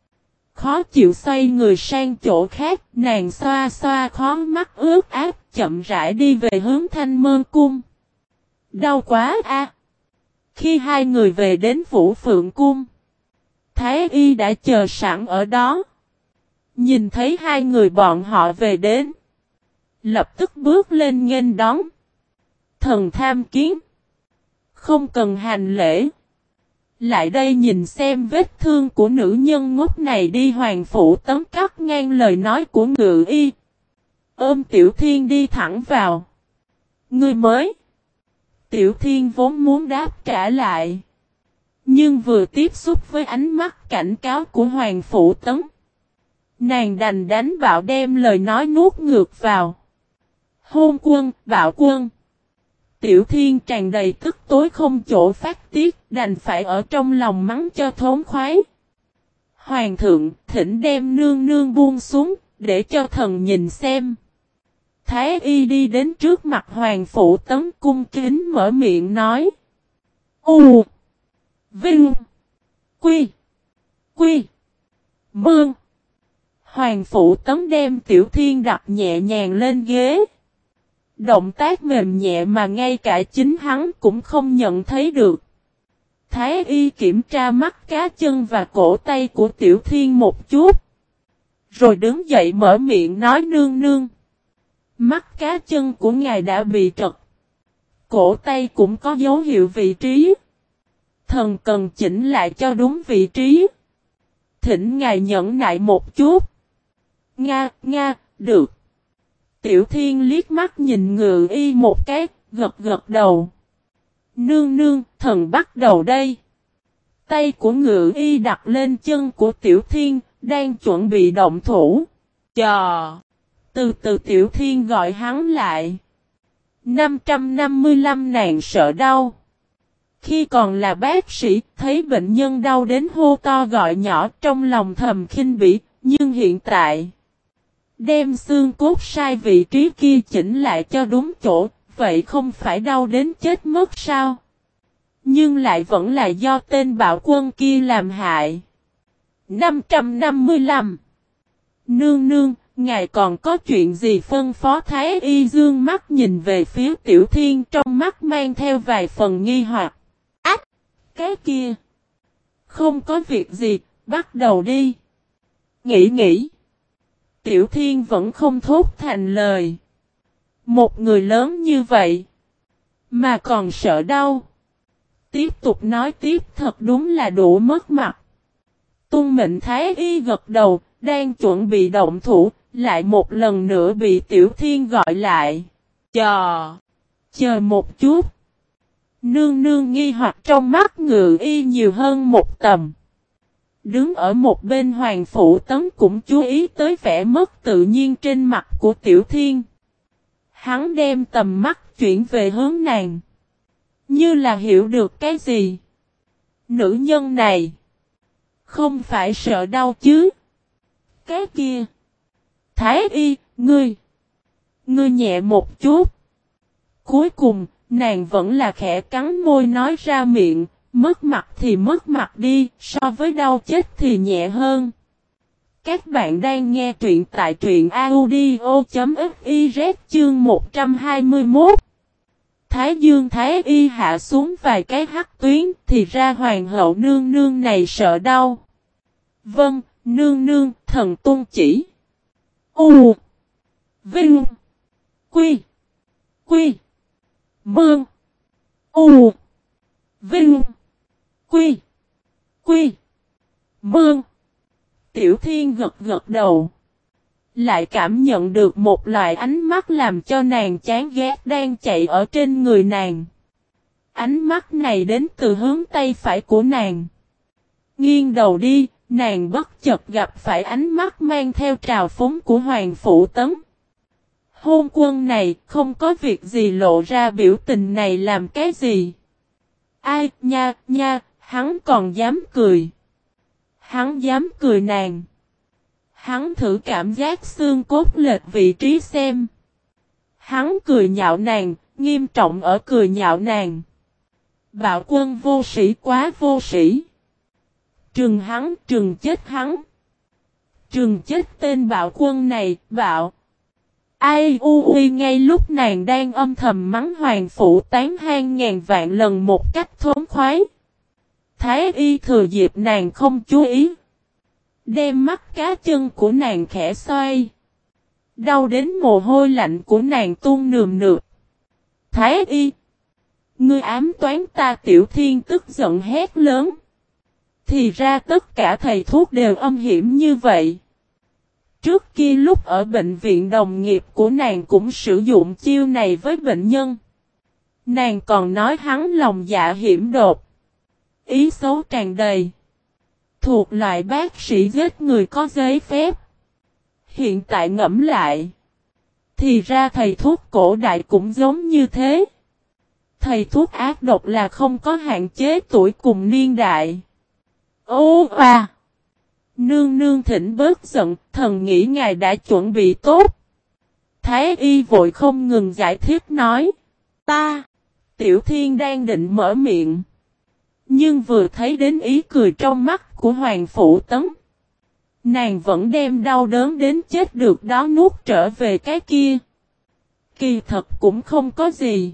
Khó chịu xoay người sang chỗ khác, nàng xoa xoa khó mắt ướt át, chậm rãi đi về hướng Thanh Mơ Cung. Đau quá a! À. Khi hai người về đến Vũ Phượng Cung, Thái Y đã chờ sẵn ở đó. Nhìn thấy hai người bọn họ về đến, lập tức bước lên nghênh đón. Thần tham kiến. Không cần hành lễ. Lại đây nhìn xem vết thương của nữ nhân ngốc này đi. Hoàng Phủ Tấn cắt ngang lời nói của Ngự Y. Ôm Tiểu Thiên đi thẳng vào. Ngươi mới. Tiểu Thiên vốn muốn đáp trả lại. Nhưng vừa tiếp xúc với ánh mắt cảnh cáo của Hoàng Phủ Tấn, nàng đành đánh bạo đem lời nói nuốt ngược vào. Hôn quân, bạo quân. Tiểu Thiên tràn đầy tức tối không chỗ phát tiết, đành phải ở trong lòng mắng cho thống khoái. Hoàng thượng, thỉnh đem nương nương buông xuống, để cho thần nhìn xem. Thái Y đi đến trước mặt Hoàng Phủ Tấn cung kính mở miệng nói. U Vinh Quy Quy Mương. Hoàng Phủ Tấn đem Tiểu Thiên đặt nhẹ nhàng lên ghế. Động tác mềm nhẹ mà ngay cả chính hắn cũng không nhận thấy được. Thái Y kiểm tra mắt cá chân và cổ tay của Tiểu Thiên một chút. Rồi đứng dậy mở miệng nói nương nương. Mắt cá chân của ngài đã bị trật. Cổ tay cũng có dấu hiệu vị trí. Thần cần chỉnh lại cho đúng vị trí. Thỉnh ngài nhẫn nại một chút. Nga, Nga, được. Tiểu Thiên liếc mắt nhìn Ngự Y một cái, gật gật đầu. Nương nương, thần bắt đầu đây. Tay của Ngự Y đặt lên chân của Tiểu Thiên, đang chuẩn bị động thủ. Chờ. Từ từ Tiểu Thiên gọi hắn lại. năm trăm năm mươi lăm nàng sợ đau. Khi còn là bác sĩ, thấy bệnh nhân đau đến hô to gọi nhỏ trong lòng thầm khinh bỉ, nhưng hiện tại đem xương cốt sai vị trí kia chỉnh lại cho đúng chỗ, vậy không phải đau đến chết mất sao? Nhưng lại vẫn là do tên bạo quân kia làm hại. năm trăm năm mươi lăm. Nương nương, ngài còn có chuyện gì phân phó? Thái Y dương mắt nhìn về phía Tiểu Thiên, trong mắt mang theo vài phần nghi hoặc. Ách! Cái kia! Không có việc gì, bắt đầu đi. Nghĩ nghĩ. Tiểu Thiên vẫn không thốt thành lời. Một người lớn như vậy, mà còn sợ đau. Tiếp tục nói tiếp thật đúng là đủ mất mặt. Tuân mệnh Thái Y gật đầu, đang chuẩn bị động thủ, lại một lần nữa bị Tiểu Thiên gọi lại. Chờ! Chờ một chút. Nương nương nghi hoặc trong mắt Ngự Y nhiều hơn một tầm. Đứng ở một bên Hoàng Phủ Tấn cũng chú ý tới vẻ mất tự nhiên trên mặt của Tiểu Thiên. Hắn đem tầm mắt chuyển về hướng nàng. Như là hiểu được cái gì. Nữ nhân này không phải sợ đau chứ. Cái kia. Thái Y, ngươi. Ngươi nhẹ một chút. Cuối cùng, nàng vẫn là khẽ cắn môi nói ra miệng. Mất mặt thì mất mặt đi, so với đau chết thì nhẹ hơn. Các bạn đang nghe truyện tại truyện audio chấm fiz chương một trăm hai mươi mốt. Thái Dương Thái Y hạ xuống vài cái hắc tuyến, thì ra hoàng hậu nương nương này sợ đau. Vâng, nương nương, thần tuân chỉ. U Vinh Quy Quy Mương U Vinh Quy Quy Mương. Tiểu Thiên gật gật đầu. Lại cảm nhận được một loại ánh mắt làm cho nàng chán ghét đang chạy ở trên người nàng. Ánh mắt này đến từ hướng tay phải của nàng. Nghiêng đầu đi, nàng bất chợt gặp phải ánh mắt mang theo trào phúng của Hoàng Phủ Tấn. Hôn quân này không có việc gì lộ ra biểu tình này làm cái gì? Ai nha nha, hắn còn dám cười. Hắn dám cười nàng. Hắn thử cảm giác xương cốt lệch vị trí xem. Hắn cười nhạo nàng, nghiêm trọng ở cười nhạo nàng. Bạo Quân vô sĩ quá vô sĩ. Trừng hắn, trừng chết hắn. Trừng chết tên Bạo Quân này, bạo. Ai u uy ngay lúc nàng đang âm thầm mắng Hoàng Phủ Tán hang ngàn vạn lần một cách thống khoái. Thái Y thừa dịp nàng không chú ý. Đem mắt cá chân của nàng khẽ xoay. Đau đến mồ hôi lạnh của nàng tuôn nườm nượp. Thái Y! Ngươi ám toán ta. Tiểu Thiên tức giận hét lớn. Thì ra tất cả thầy thuốc đều âm hiểm như vậy. Trước kia lúc ở bệnh viện đồng nghiệp của nàng cũng sử dụng chiêu này với bệnh nhân. Nàng còn nói hắn lòng dạ hiểm độc. Ý xấu tràn đầy. Thuộc loại bác sĩ giết người có giấy phép. Hiện tại ngẫm lại. Thì ra thầy thuốc cổ đại cũng giống như thế. Thầy thuốc ác độc là không có hạn chế tuổi cùng niên đại. Ô à! Nương nương thỉnh bớt giận, thần nghĩ ngài đã chuẩn bị tốt. Thái Y vội không ngừng giải thích nói. Ta! Tiểu Thiên đang định mở miệng. Nhưng vừa thấy đến ý cười trong mắt của Hoàng Phủ Tấn. Nàng vẫn đem đau đớn đến chết được đó nuốt trở về cái kia. Kỳ thật cũng không có gì.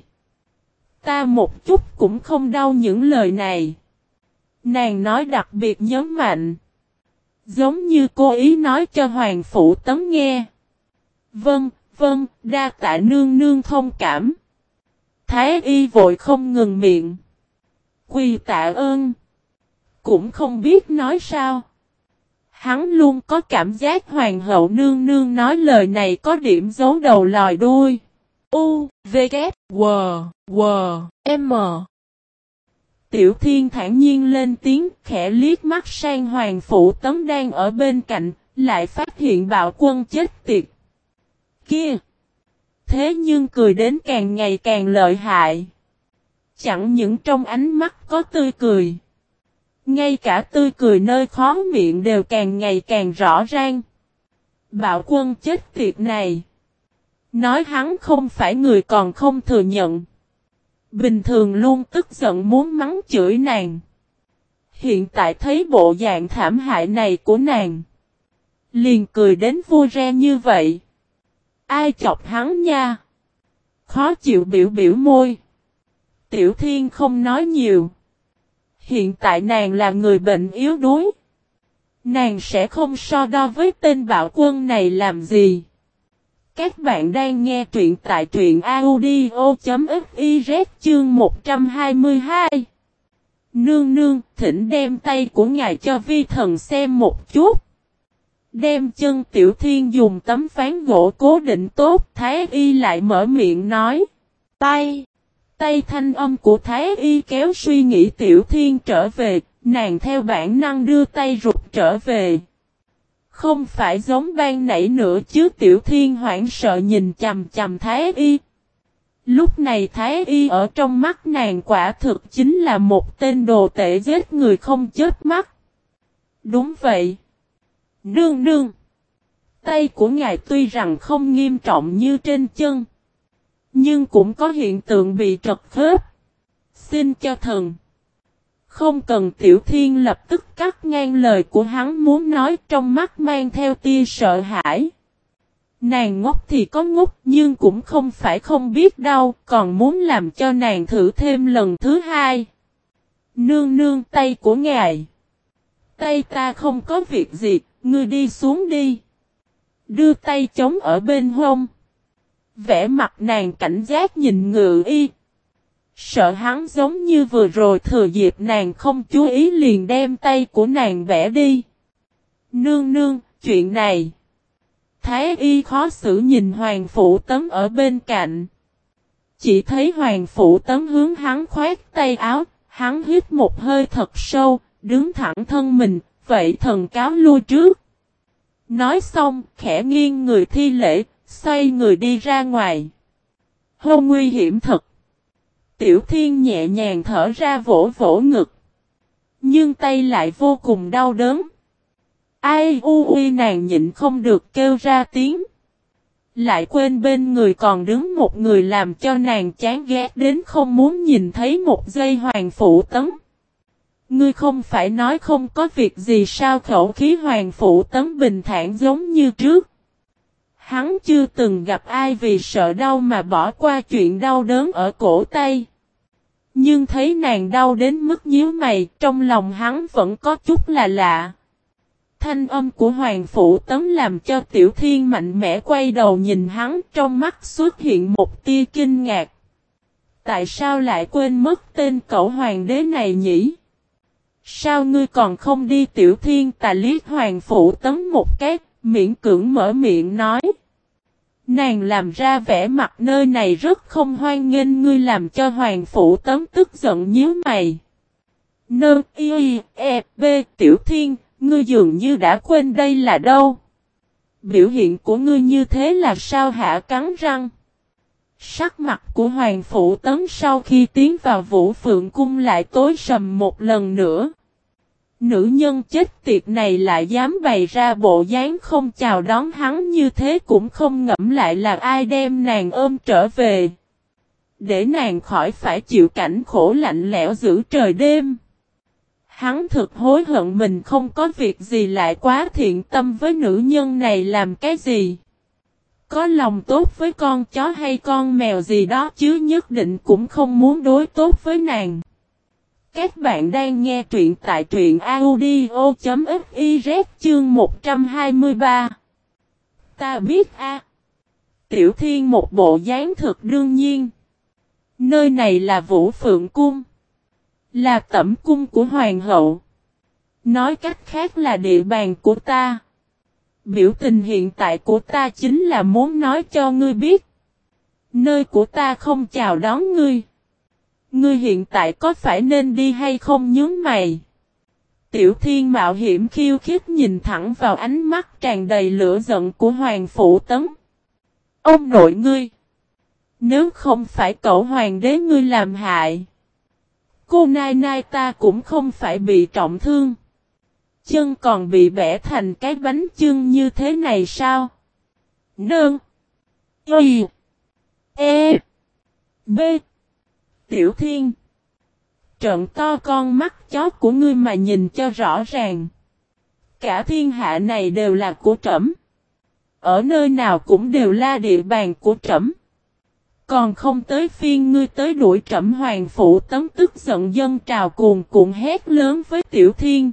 Ta một chút cũng không đau những lời này. Nàng nói đặc biệt nhấn mạnh. Giống như cô ý nói cho Hoàng Phủ Tấn nghe. Vâng, vâng, đa tạ nương nương thông cảm. Thái Y vội không ngừng miệng. Quỳ tạ ơn. Cũng không biết nói sao. Hắn luôn có cảm giác Hoàng hậu nương nương nói lời này có điểm giấu đầu lòi đuôi. U, V, K, W, W, M. Tiểu Thiên thản nhiên lên tiếng, khẽ liếc mắt sang Hoàng Phủ Tấn đang ở bên cạnh, lại phát hiện Bạo Quân chết tiệt. Kia! Thế nhưng cười đến càng ngày càng lợi hại. Chẳng những trong ánh mắt có tươi cười. Ngay cả tươi cười nơi khóe miệng đều càng ngày càng rõ ràng. Bạo Quân chết tiệt này. Nói hắn không phải người còn không thừa nhận. Bình thường luôn tức giận muốn mắng chửi nàng. Hiện tại thấy bộ dạng thảm hại này của nàng. Liền cười đến vui re như vậy. Ai chọc hắn nha. Khó chịu biểu biểu môi. Tiểu Thiên không nói nhiều. Hiện tại nàng là người bệnh yếu đuối. Nàng sẽ không so đo với tên Bạo Quân này làm gì. Các bạn đang nghe truyện tại truyện audio.fiz chương một trăm hai mươi hai. Nương nương, thỉnh đem tay của ngài cho vi thần xem một chút. Đem chân Tiểu Thiên dùng tấm ván gỗ cố định tốt, Thái Y lại mở miệng nói. Tay! Tay thanh âm của Thái Y kéo suy nghĩ Tiểu Thiên trở về, nàng theo bản năng đưa tay rụt trở về. Không phải giống ban nãy nữa chứ. Tiểu Thiên hoảng sợ nhìn chằm chằm Thái Y. Lúc này Thái Y ở trong mắt nàng quả thực chính là một tên đồ tể giết người không chớp mắt. Đúng vậy. Nương nương. Tay của ngài tuy rằng không nghiêm trọng như trên chân. Nhưng cũng có hiện tượng bị trật khớp. Xin cho thần. Không cần. Tiểu Thiên lập tức cắt ngang lời của hắn muốn nói, trong mắt mang theo tia sợ hãi. Nàng ngốc thì có ngốc nhưng cũng không phải không biết đâu, còn muốn làm cho nàng thử thêm lần thứ hai. Nương nương, tay của ngài. Tay ta không có việc gì, ngươi đi xuống đi. Đưa tay chống ở bên hông. Vẻ mặt nàng cảnh giác nhìn Ngự Y. Sợ hắn giống như vừa rồi thừa dịp nàng không chú ý liền đem tay của nàng bẻ đi. Nương nương, chuyện này. Thái Y khó xử nhìn Hoàng Phủ Tấn ở bên cạnh. Chỉ thấy Hoàng Phủ Tấn hướng hắn khoét tay áo, hắn hít một hơi thật sâu, đứng thẳng thân mình, vậy thần cáo lui trước. Nói xong, khẽ nghiêng người thi lễ, xoay người đi ra ngoài. Hô, nguy hiểm thật. Tiểu Thiên nhẹ nhàng thở ra vỗ vỗ ngực. Nhưng tay lại vô cùng đau đớn. Ai u uy nàng nhịn không được kêu ra tiếng. Lại quên bên người còn đứng một người làm cho nàng chán ghét đến không muốn nhìn thấy một giây Hoàng Phụ Tấn. Ngươi không phải nói không có việc gì sao? Khẩu khí Hoàng Phụ Tấn bình thản giống như trước. Hắn chưa từng gặp ai vì sợ đau mà bỏ qua chuyện đau đớn ở cổ tay. Nhưng thấy nàng đau đến mức nhíu mày, trong lòng hắn vẫn có chút là lạ. Thanh âm của Hoàng Phụ Tấn làm cho Tiểu Thiên mạnh mẽ quay đầu nhìn hắn, trong mắt xuất hiện một tia kinh ngạc. Tại sao lại quên mất tên cậu hoàng đế này nhỉ? Sao ngươi còn không đi? Tiểu Thiên tà liếc Hoàng Phụ Tấn một cái, miễn cưỡng mở miệng nói. Nàng làm ra vẻ mặt nơi này rất không hoan nghênh ngươi, làm cho Hoàng Phụ Tấn tức giận nhíu mày. Nơ y e b Tiểu Thiên, ngươi dường như đã quên đây là đâu. Biểu hiện của ngươi như thế là sao hả? Cắn răng. Sắc mặt của Hoàng Phụ Tấn sau khi tiến vào Vũ Phượng Cung lại tối sầm một lần nữa. Nữ nhân chết tiệt này lại dám bày ra bộ dáng không chào đón hắn như thế, cũng không ngẫm lại là ai đem nàng ôm trở về. Để nàng khỏi phải chịu cảnh khổ lạnh lẽo giữa trời đêm. Hắn thực hối hận mình không có việc gì lại quá thiện tâm với nữ nhân này làm cái gì. Có lòng tốt với con chó hay con mèo gì đó chứ nhất định cũng không muốn đối tốt với nàng. Các bạn đang nghe truyện tại truyện audio chấm fiz chương một trăm hai mươi ba. Ta biết a. Tiểu Thiên một bộ dáng thực đương nhiên. Nơi này là Vũ Phượng Cung. Là tẩm cung của Hoàng hậu. Nói cách khác là địa bàn của ta. Biểu tình hiện tại của ta chính là muốn nói cho ngươi biết. Nơi của ta không chào đón ngươi. Ngươi hiện tại có phải nên đi hay không? Nhướng mày. Tiểu Thiên mạo hiểm khiêu khích nhìn thẳng vào ánh mắt tràn đầy lửa giận của Hoàng Phụ Tấn. Ông nội ngươi. Nếu không phải cậu hoàng đế ngươi làm hại. Cô nai nai ta cũng không phải bị trọng thương. Chân còn bị bẻ thành cái bánh chưng như thế này sao? Nương. Y. E. B. Tiểu Thiên. Trợn to con mắt chó của ngươi mà nhìn cho rõ ràng. Cả thiên hạ này đều là của trẫm. Ở nơi nào cũng đều là địa bàn của trẫm. Còn không tới phiên ngươi tới đuổi trẫm. Hoàng Phụ Tấn tức giận dâng trào cuồn cuộn hét lớn với Tiểu Thiên.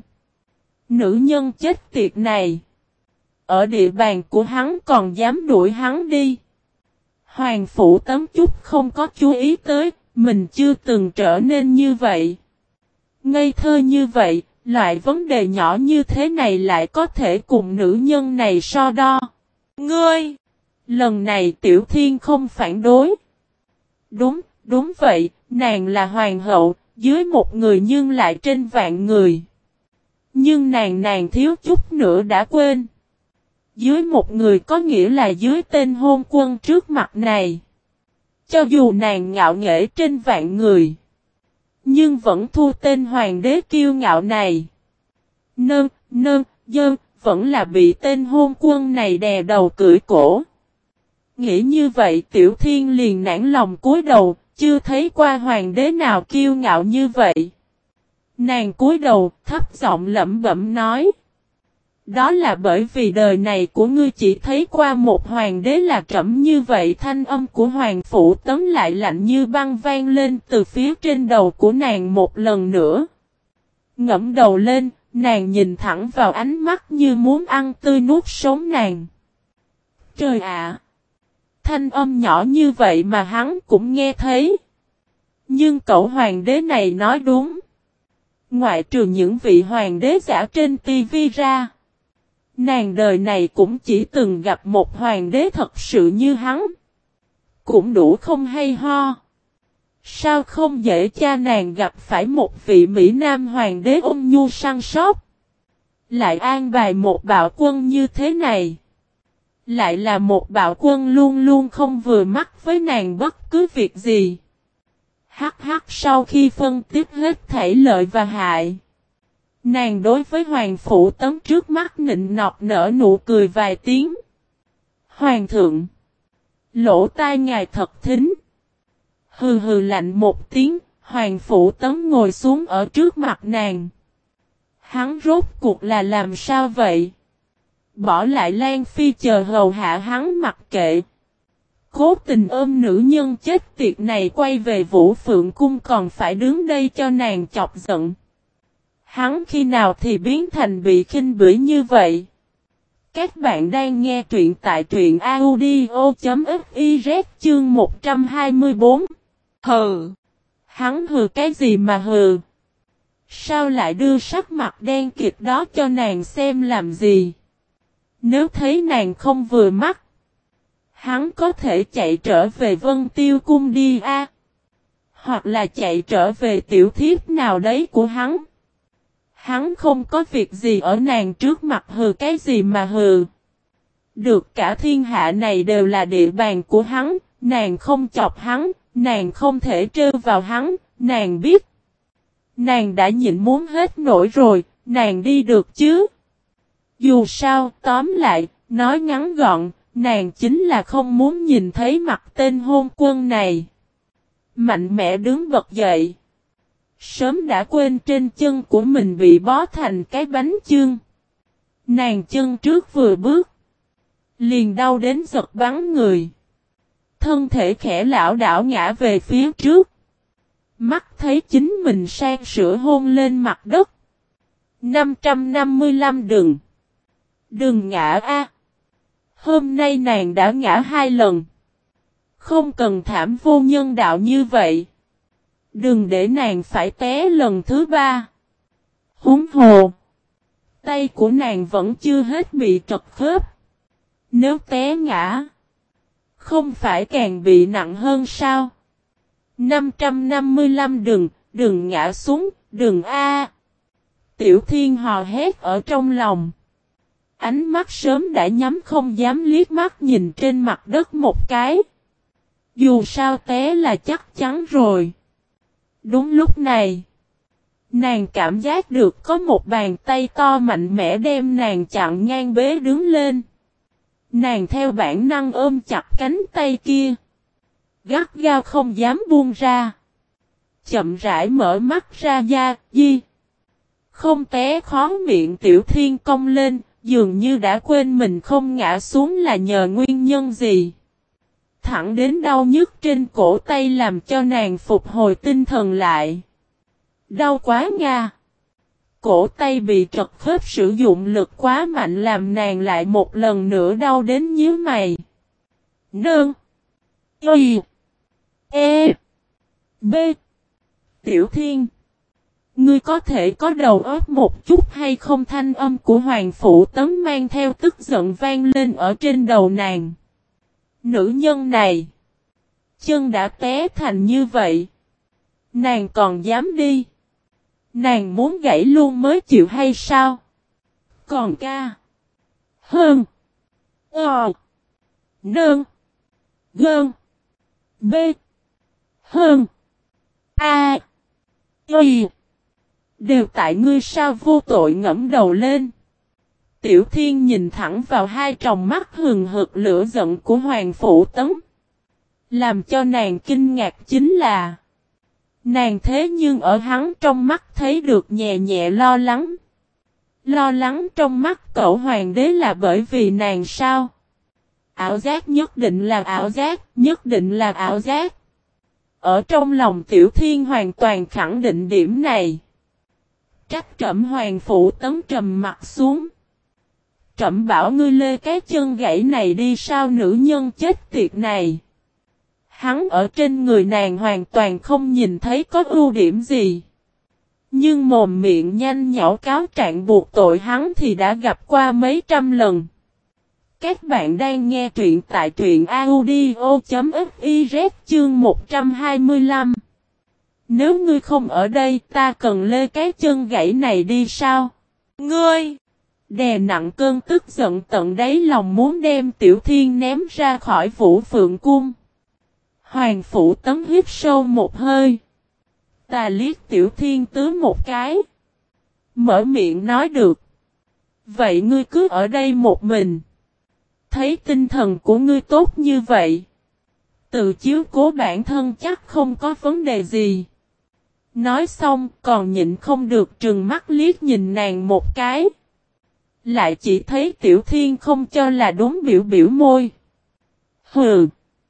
Nữ nhân chết tiệt này. Ở địa bàn của hắn còn dám đuổi hắn đi. Hoàng Phụ Tấn chút không có chú ý tới. Mình chưa từng trở nên như vậy. Ngây thơ như vậy. Loại vấn đề nhỏ như thế này lại có thể cùng nữ nhân này so đo. Ngươi. Lần này Tiểu Thiên không phản đối. Đúng, đúng vậy. Nàng là hoàng hậu. Dưới một người nhưng lại trên vạn người. Nhưng nàng nàng thiếu chút nữa đã quên. Dưới một người có nghĩa là dưới tên hôn quân trước mặt này. Cho dù nàng ngạo nghễ trên vạn người. Nhưng vẫn thua tên hoàng đế kiêu ngạo này. Nơn, nơn, dơn, vẫn là bị tên hôn quân này đè đầu cưỡi cổ. Nghĩ như vậy Tiểu Thiên liền nản lòng cúi đầu, chưa thấy qua hoàng đế nào kiêu ngạo như vậy. Nàng cúi đầu, thấp giọng lẩm bẩm nói. Đó là bởi vì đời này của ngươi chỉ thấy qua một hoàng đế là trẫm như vậy. Thanh âm của Hoàng Phụ Tấn lại lạnh như băng vang lên từ phía trên đầu của nàng một lần nữa. Ngẫm đầu lên, nàng nhìn thẳng vào ánh mắt như muốn ăn tươi nuốt sống nàng. Trời ạ! Thanh âm nhỏ như vậy mà hắn cũng nghe thấy. Nhưng cậu hoàng đế này nói đúng. Ngoại trừ những vị hoàng đế giả trên tivi ra. Nàng đời này cũng chỉ từng gặp một hoàng đế thật sự như hắn. Cũng đủ không hay ho. Sao không dễ cha nàng gặp phải một vị Mỹ Nam hoàng đế ôn nhu săn sóc. Lại an bài một bạo quân như thế này. Lại là một bạo quân luôn luôn không vừa mắt với nàng bất cứ việc gì. Hắc hắc sau khi phân tích hết thảy lợi và hại. Nàng đối với Hoàng Phủ Tấn trước mắt nịnh nọt nở nụ cười vài tiếng. Hoàng thượng! Lỗ tai ngài thật thính. Hừ hừ lạnh một tiếng, Hoàng Phủ Tấn ngồi xuống ở trước mặt nàng. Hắn rốt cuộc là làm sao vậy? Bỏ lại Lan Phi chờ hầu hạ hắn mặc kệ. Cố tình ôm nữ nhân chết tiệt này quay về Vũ Phượng Cung còn phải đứng đây cho nàng chọc giận. Hắn khi nào thì biến thành bị khinh bỉ như vậy? Các bạn đang nghe truyện tại truyện audio.fiz chương một trăm hai mươi tư. Hừ! Hắn hừ cái gì mà hừ? Sao lại đưa sắc mặt đen kịt đó cho nàng xem làm gì? Nếu thấy nàng không vừa mắt, hắn có thể chạy trở về Vân Tiêu Cung đi a, hoặc là chạy trở về tiểu thiếp nào đấy của hắn. Hắn không có việc gì ở nàng trước mặt hừ cái gì mà hừ. Được cả thiên hạ này đều là địa bàn của hắn, nàng không chọc hắn, nàng không thể trêu vào hắn, nàng biết. Nàng đã nhịn muốn hết nổi rồi, nàng đi được chứ. Dù sao, tóm lại, nói ngắn gọn, nàng chính là không muốn nhìn thấy mặt tên hôn quân này. Mạnh mẽ đứng bật dậy. Sớm đã quên trên chân của mình bị bó thành cái bánh chưng. Nàng chân trước vừa bước, liền đau đến giật bắn người. Thân thể khẽ lảo đảo ngã về phía trước. Mắt thấy chính mình sang sữa hôn lên mặt đất. năm trăm năm mươi lăm đừng. Đừng ngã a. Hôm nay nàng đã ngã hai lần. Không cần thảm vô nhân đạo như vậy. Đừng để nàng phải té lần thứ ba. Huống hồ. Tay của nàng vẫn chưa hết bị trật khớp. Nếu té ngã, không phải càng bị nặng hơn sao? năm trăm năm mươi lăm đừng, đừng ngã xuống, đừng a. Tiểu Thiên hò hét ở trong lòng. Ánh mắt sớm đã nhắm không dám liếc mắt nhìn trên mặt đất một cái. Dù sao té là chắc chắn rồi. Đúng lúc này, nàng cảm giác được có một bàn tay to mạnh mẽ đem nàng chặn ngang bế đứng lên. Nàng theo bản năng ôm chặt cánh tay kia. Gắt gao không dám buông ra. Chậm rãi mở mắt ra da, di. Không té khó miệng Tiểu Thiên cong lên, dường như đã quên mình không ngã xuống là nhờ nguyên nhân gì. Thẳng đến đau nhức trên cổ tay làm cho nàng phục hồi tinh thần lại. Đau quá nha. Cổ tay bị trật khớp sử dụng lực quá mạnh làm nàng lại một lần nữa đau đến nhíu mày. Nương. Y. E. B. Tiểu Thiên. Ngươi có thể có đầu óc một chút hay không? Thanh âm của Hoàng Phủ Tấn mang theo tức giận vang lên ở trên đầu nàng. Nữ nhân này. Chân đã té thành như vậy. Nàng còn dám đi. Nàng muốn gãy luôn mới chịu hay sao? Còn ca. Hơn. Ờ. Nương. Gơn. B. Hơn. A. Y. Đều tại ngươi sao? Vô tội ngẫm đầu lên. Tiểu Thiên nhìn thẳng vào hai tròng mắt hừng hực lửa giận của Hoàng Phủ Tấn. Làm cho nàng kinh ngạc chính là nàng thế nhưng ở hắn trong mắt thấy được nhẹ nhẹ lo lắng. Lo lắng trong mắt cậu hoàng đế là bởi vì nàng sao? Ảo giác, nhất định là ảo giác, nhất định là ảo giác. Ở trong lòng Tiểu Thiên hoàn toàn khẳng định điểm này. Trách trẫm. Hoàng Phủ Tấn trầm mặt xuống. Trẫm bảo ngươi lê cái chân gãy này đi sao? Nữ nhân chết tiệt này. Hắn ở trên người nàng hoàn toàn không nhìn thấy có ưu điểm gì. Nhưng mồm miệng nhanh nhảu cáo trạng buộc tội hắn thì đã gặp qua mấy trăm lần. Các bạn đang nghe truyện tại truyện audio.fiz chương một trăm hai mươi lăm. Nếu ngươi không ở đây ta cần lê cái chân gãy này đi sao? Ngươi! Đè nặng cơn tức giận tận đáy lòng muốn đem Tiểu Thiên ném ra khỏi Vũ Phượng Cung. Hoàng Phủ Tấn hít sâu một hơi. Ta liếc Tiểu Thiên tứ một cái. Mở miệng nói được. Vậy ngươi cứ ở đây một mình. Thấy tinh thần của ngươi tốt như vậy. Tự chiếu cố bản thân chắc không có vấn đề gì. Nói xong còn nhịn không được trừng mắt liếc nhìn nàng một cái. Lại chỉ thấy Tiểu Thiên không cho là đúng biểu biểu môi. Hừ.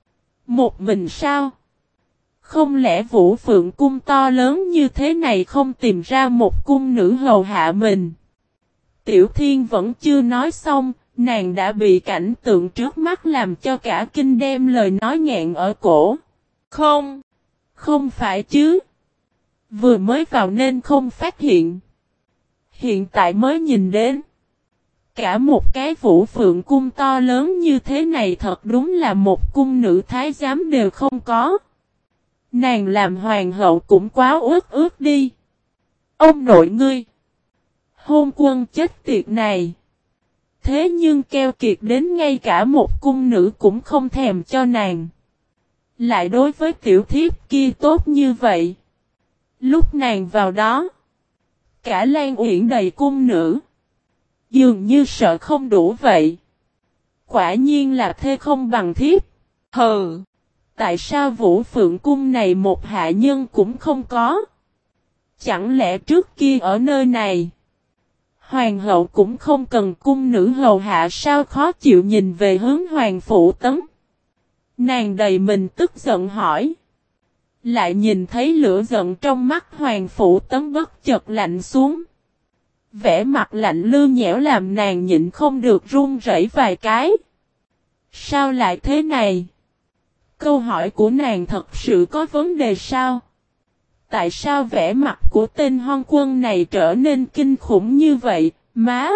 Một mình sao? Không lẽ Vũ Phượng cung to lớn như thế này không tìm ra một cung nữ hầu hạ mình? Tiểu Thiên vẫn chưa nói xong, nàng đã bị cảnh tượng trước mắt làm cho cả kinh đem lời nói nghẹn ở cổ. Không, không phải chứ. Vừa mới vào nên không phát hiện. Hiện tại mới nhìn đến. Cả một cái Vũ Phượng cung to lớn như thế này thật đúng là một cung nữ thái giám đều không có. Nàng làm hoàng hậu cũng quá ướt ướt đi. Ông nội ngươi. Hôn quân chết tiệt này. Thế nhưng keo kiệt đến ngay cả một cung nữ cũng không thèm cho nàng. Lại đối với tiểu thiếp kia tốt như vậy. Lúc nàng vào đó. Cả Lan Uyển đầy cung nữ. Dường như sợ không đủ vậy. Quả nhiên là thê không bằng thiếp. Hừ. Tại sao Vũ Phượng cung này một hạ nhân cũng không có? Chẳng lẽ trước kia ở nơi này? Hoàng hậu cũng không cần cung nữ hầu hạ sao khó chịu nhìn về hướng Hoàng Phụ Tấn. Nàng đầy mình tức giận hỏi. Lại nhìn thấy lửa giận trong mắt Hoàng Phụ Tấn bất chợt lạnh xuống. Vẻ mặt lạnh lư nhẽo làm nàng nhịn không được run rẩy vài cái. Sao lại thế này? Câu hỏi của nàng thật sự có vấn đề sao? Tại sao vẻ mặt của tên hoang quân này trở nên kinh khủng như vậy, má?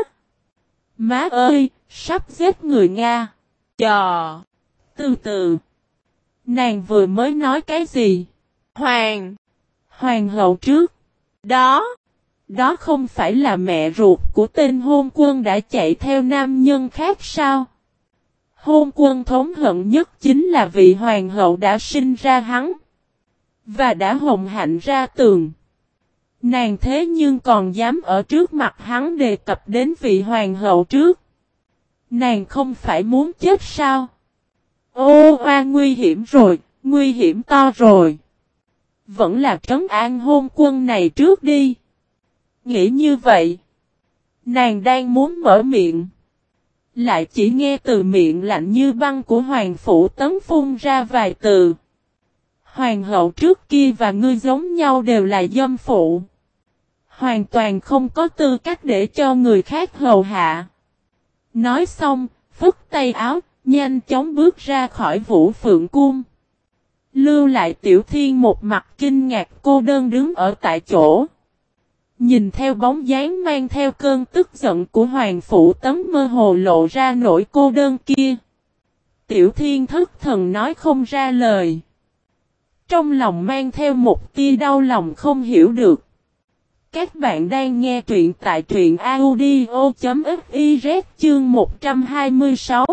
Má ơi, sắp giết người Nga. Chờ. Từ từ. Nàng vừa mới nói cái gì? Hoàng. Hoàng hậu trước. Đó. Đó không phải là mẹ ruột của tên hôn quân đã chạy theo nam nhân khác sao? Hôn quân thống hận nhất chính là vị hoàng hậu đã sinh ra hắn. Và đã hồng hạnh ra tường. Nàng thế nhưng còn dám ở trước mặt hắn đề cập đến vị hoàng hậu trước. Nàng không phải muốn chết sao? Ô oa nguy hiểm rồi, nguy hiểm to rồi. Vẫn là trấn an hôn quân này trước đi. Nghĩ như vậy. Nàng đang muốn mở miệng. Lại chỉ nghe từ miệng lạnh như băng của Hoàng Phụ Tấn phun ra vài từ. Hoàng hậu trước kia và ngươi giống nhau đều là dâm phụ. Hoàn toàn không có tư cách để cho người khác hầu hạ. Nói xong, phất tay áo, nhanh chóng bước ra khỏi Vũ Phượng cung. Lưu lại Tiểu Thiên một mặt kinh ngạc cô đơn đứng ở tại chỗ. Nhìn theo bóng dáng mang theo cơn tức giận của Hoàng Phụ Tấn mơ hồ lộ ra nỗi cô đơn kia. Tiểu Thiên thất thần nói không ra lời. Trong lòng mang theo một tia đau lòng không hiểu được. Các bạn đang nghe truyện tại truyện audio.fiz chương một trăm hai mươi sáu.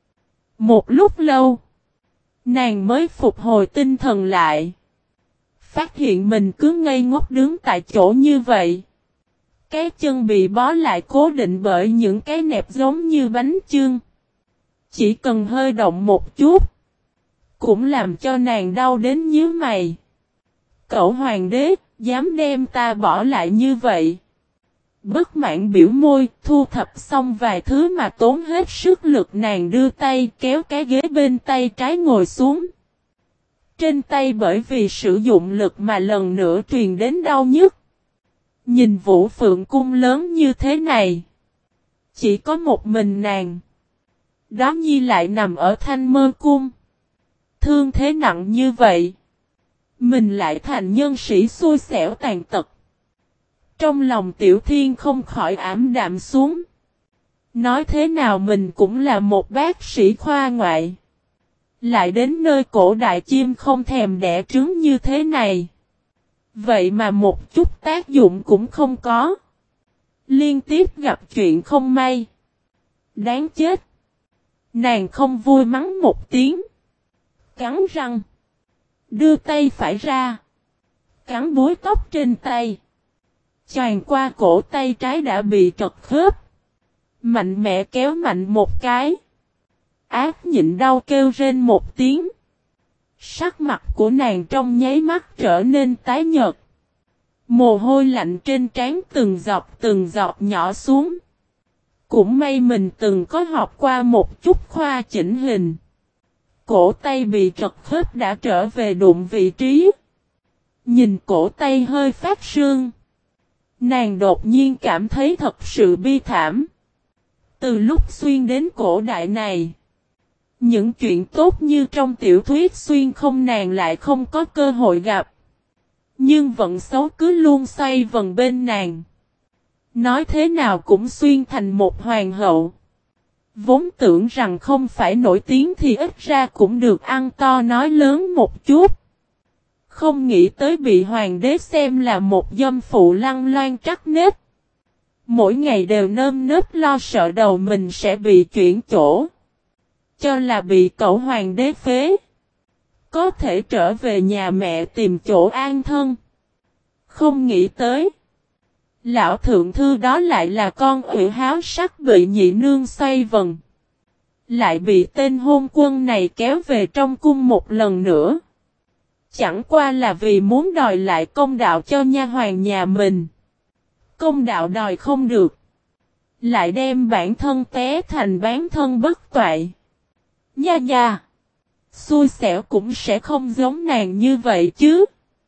Một lúc lâu, nàng mới phục hồi tinh thần lại. Phát hiện mình cứ ngây ngốc đứng tại chỗ như vậy. Cái chân bị bó lại cố định bởi những cái nẹp giống như bánh chưng. Chỉ cần hơi động một chút, cũng làm cho nàng đau đến nhíu mày. Cậu hoàng đế, dám đem ta bỏ lại như vậy. Bất mãn biểu môi, thu thập xong vài thứ mà tốn hết sức lực nàng đưa tay kéo cái ghế bên tay trái ngồi xuống. Trên tay bởi vì sử dụng lực mà lần nữa truyền đến đau nhức. Nhìn Vũ Phượng cung lớn như thế này. Chỉ có một mình nàng. Đó nhi lại nằm ở Thanh Mơ cung. Thương thế nặng như vậy. Mình lại thành nhân sĩ xui xẻo tàn tật. Trong lòng Tiểu Thiên không khỏi ảm đạm xuống. Nói thế nào mình cũng là một bác sĩ khoa ngoại. Lại đến nơi cổ đại chim không thèm đẻ trứng như thế này. Vậy mà một chút tác dụng cũng không có. Liên tiếp gặp chuyện không may. Đáng chết. Nàng không vui mắng một tiếng. Cắn răng. Đưa tay phải ra. Cắn búi tóc trên tay. Choàng qua cổ tay trái đã bị trật khớp. Mạnh mẽ kéo mạnh một cái. Ác nhịn đau kêu rên một tiếng. Sắc mặt của nàng trong nháy mắt trở nên tái nhợt. Mồ hôi lạnh trên trán từng giọt từng giọt nhỏ xuống. Cũng may mình từng có học qua một chút khoa chỉnh hình. Cổ tay bị trật khớp đã trở về đụng vị trí. Nhìn cổ tay hơi phát sương. Nàng đột nhiên cảm thấy thật sự bi thảm. Từ lúc xuyên đến cổ đại này. Những chuyện tốt như trong tiểu thuyết xuyên không nàng lại không có cơ hội gặp. Nhưng vận xấu cứ luôn xoay vần bên nàng. Nói thế nào cũng xuyên thành một hoàng hậu. Vốn tưởng rằng không phải nổi tiếng thì ít ra cũng được ăn to nói lớn một chút. Không nghĩ tới bị hoàng đế xem là một dâm phụ lăng loan trắc nết. Mỗi ngày đều nơm nớp lo sợ đầu mình sẽ bị chuyển chỗ. Cho là bị cậu hoàng đế phế. Có thể trở về nhà mẹ tìm chỗ an thân. Không nghĩ tới. Lão thượng thư đó lại là con ủy háo sắc bị nhị nương xoay vần. Lại bị tên hôn quân này kéo về trong cung một lần nữa. Chẳng qua là vì muốn đòi lại công đạo cho nha hoàn nhà mình. Công đạo đòi không được. Lại đem bản thân té thành bán thân bất toại. Nha nha. Xui xẻo cũng sẽ không giống nàng như vậy chứ.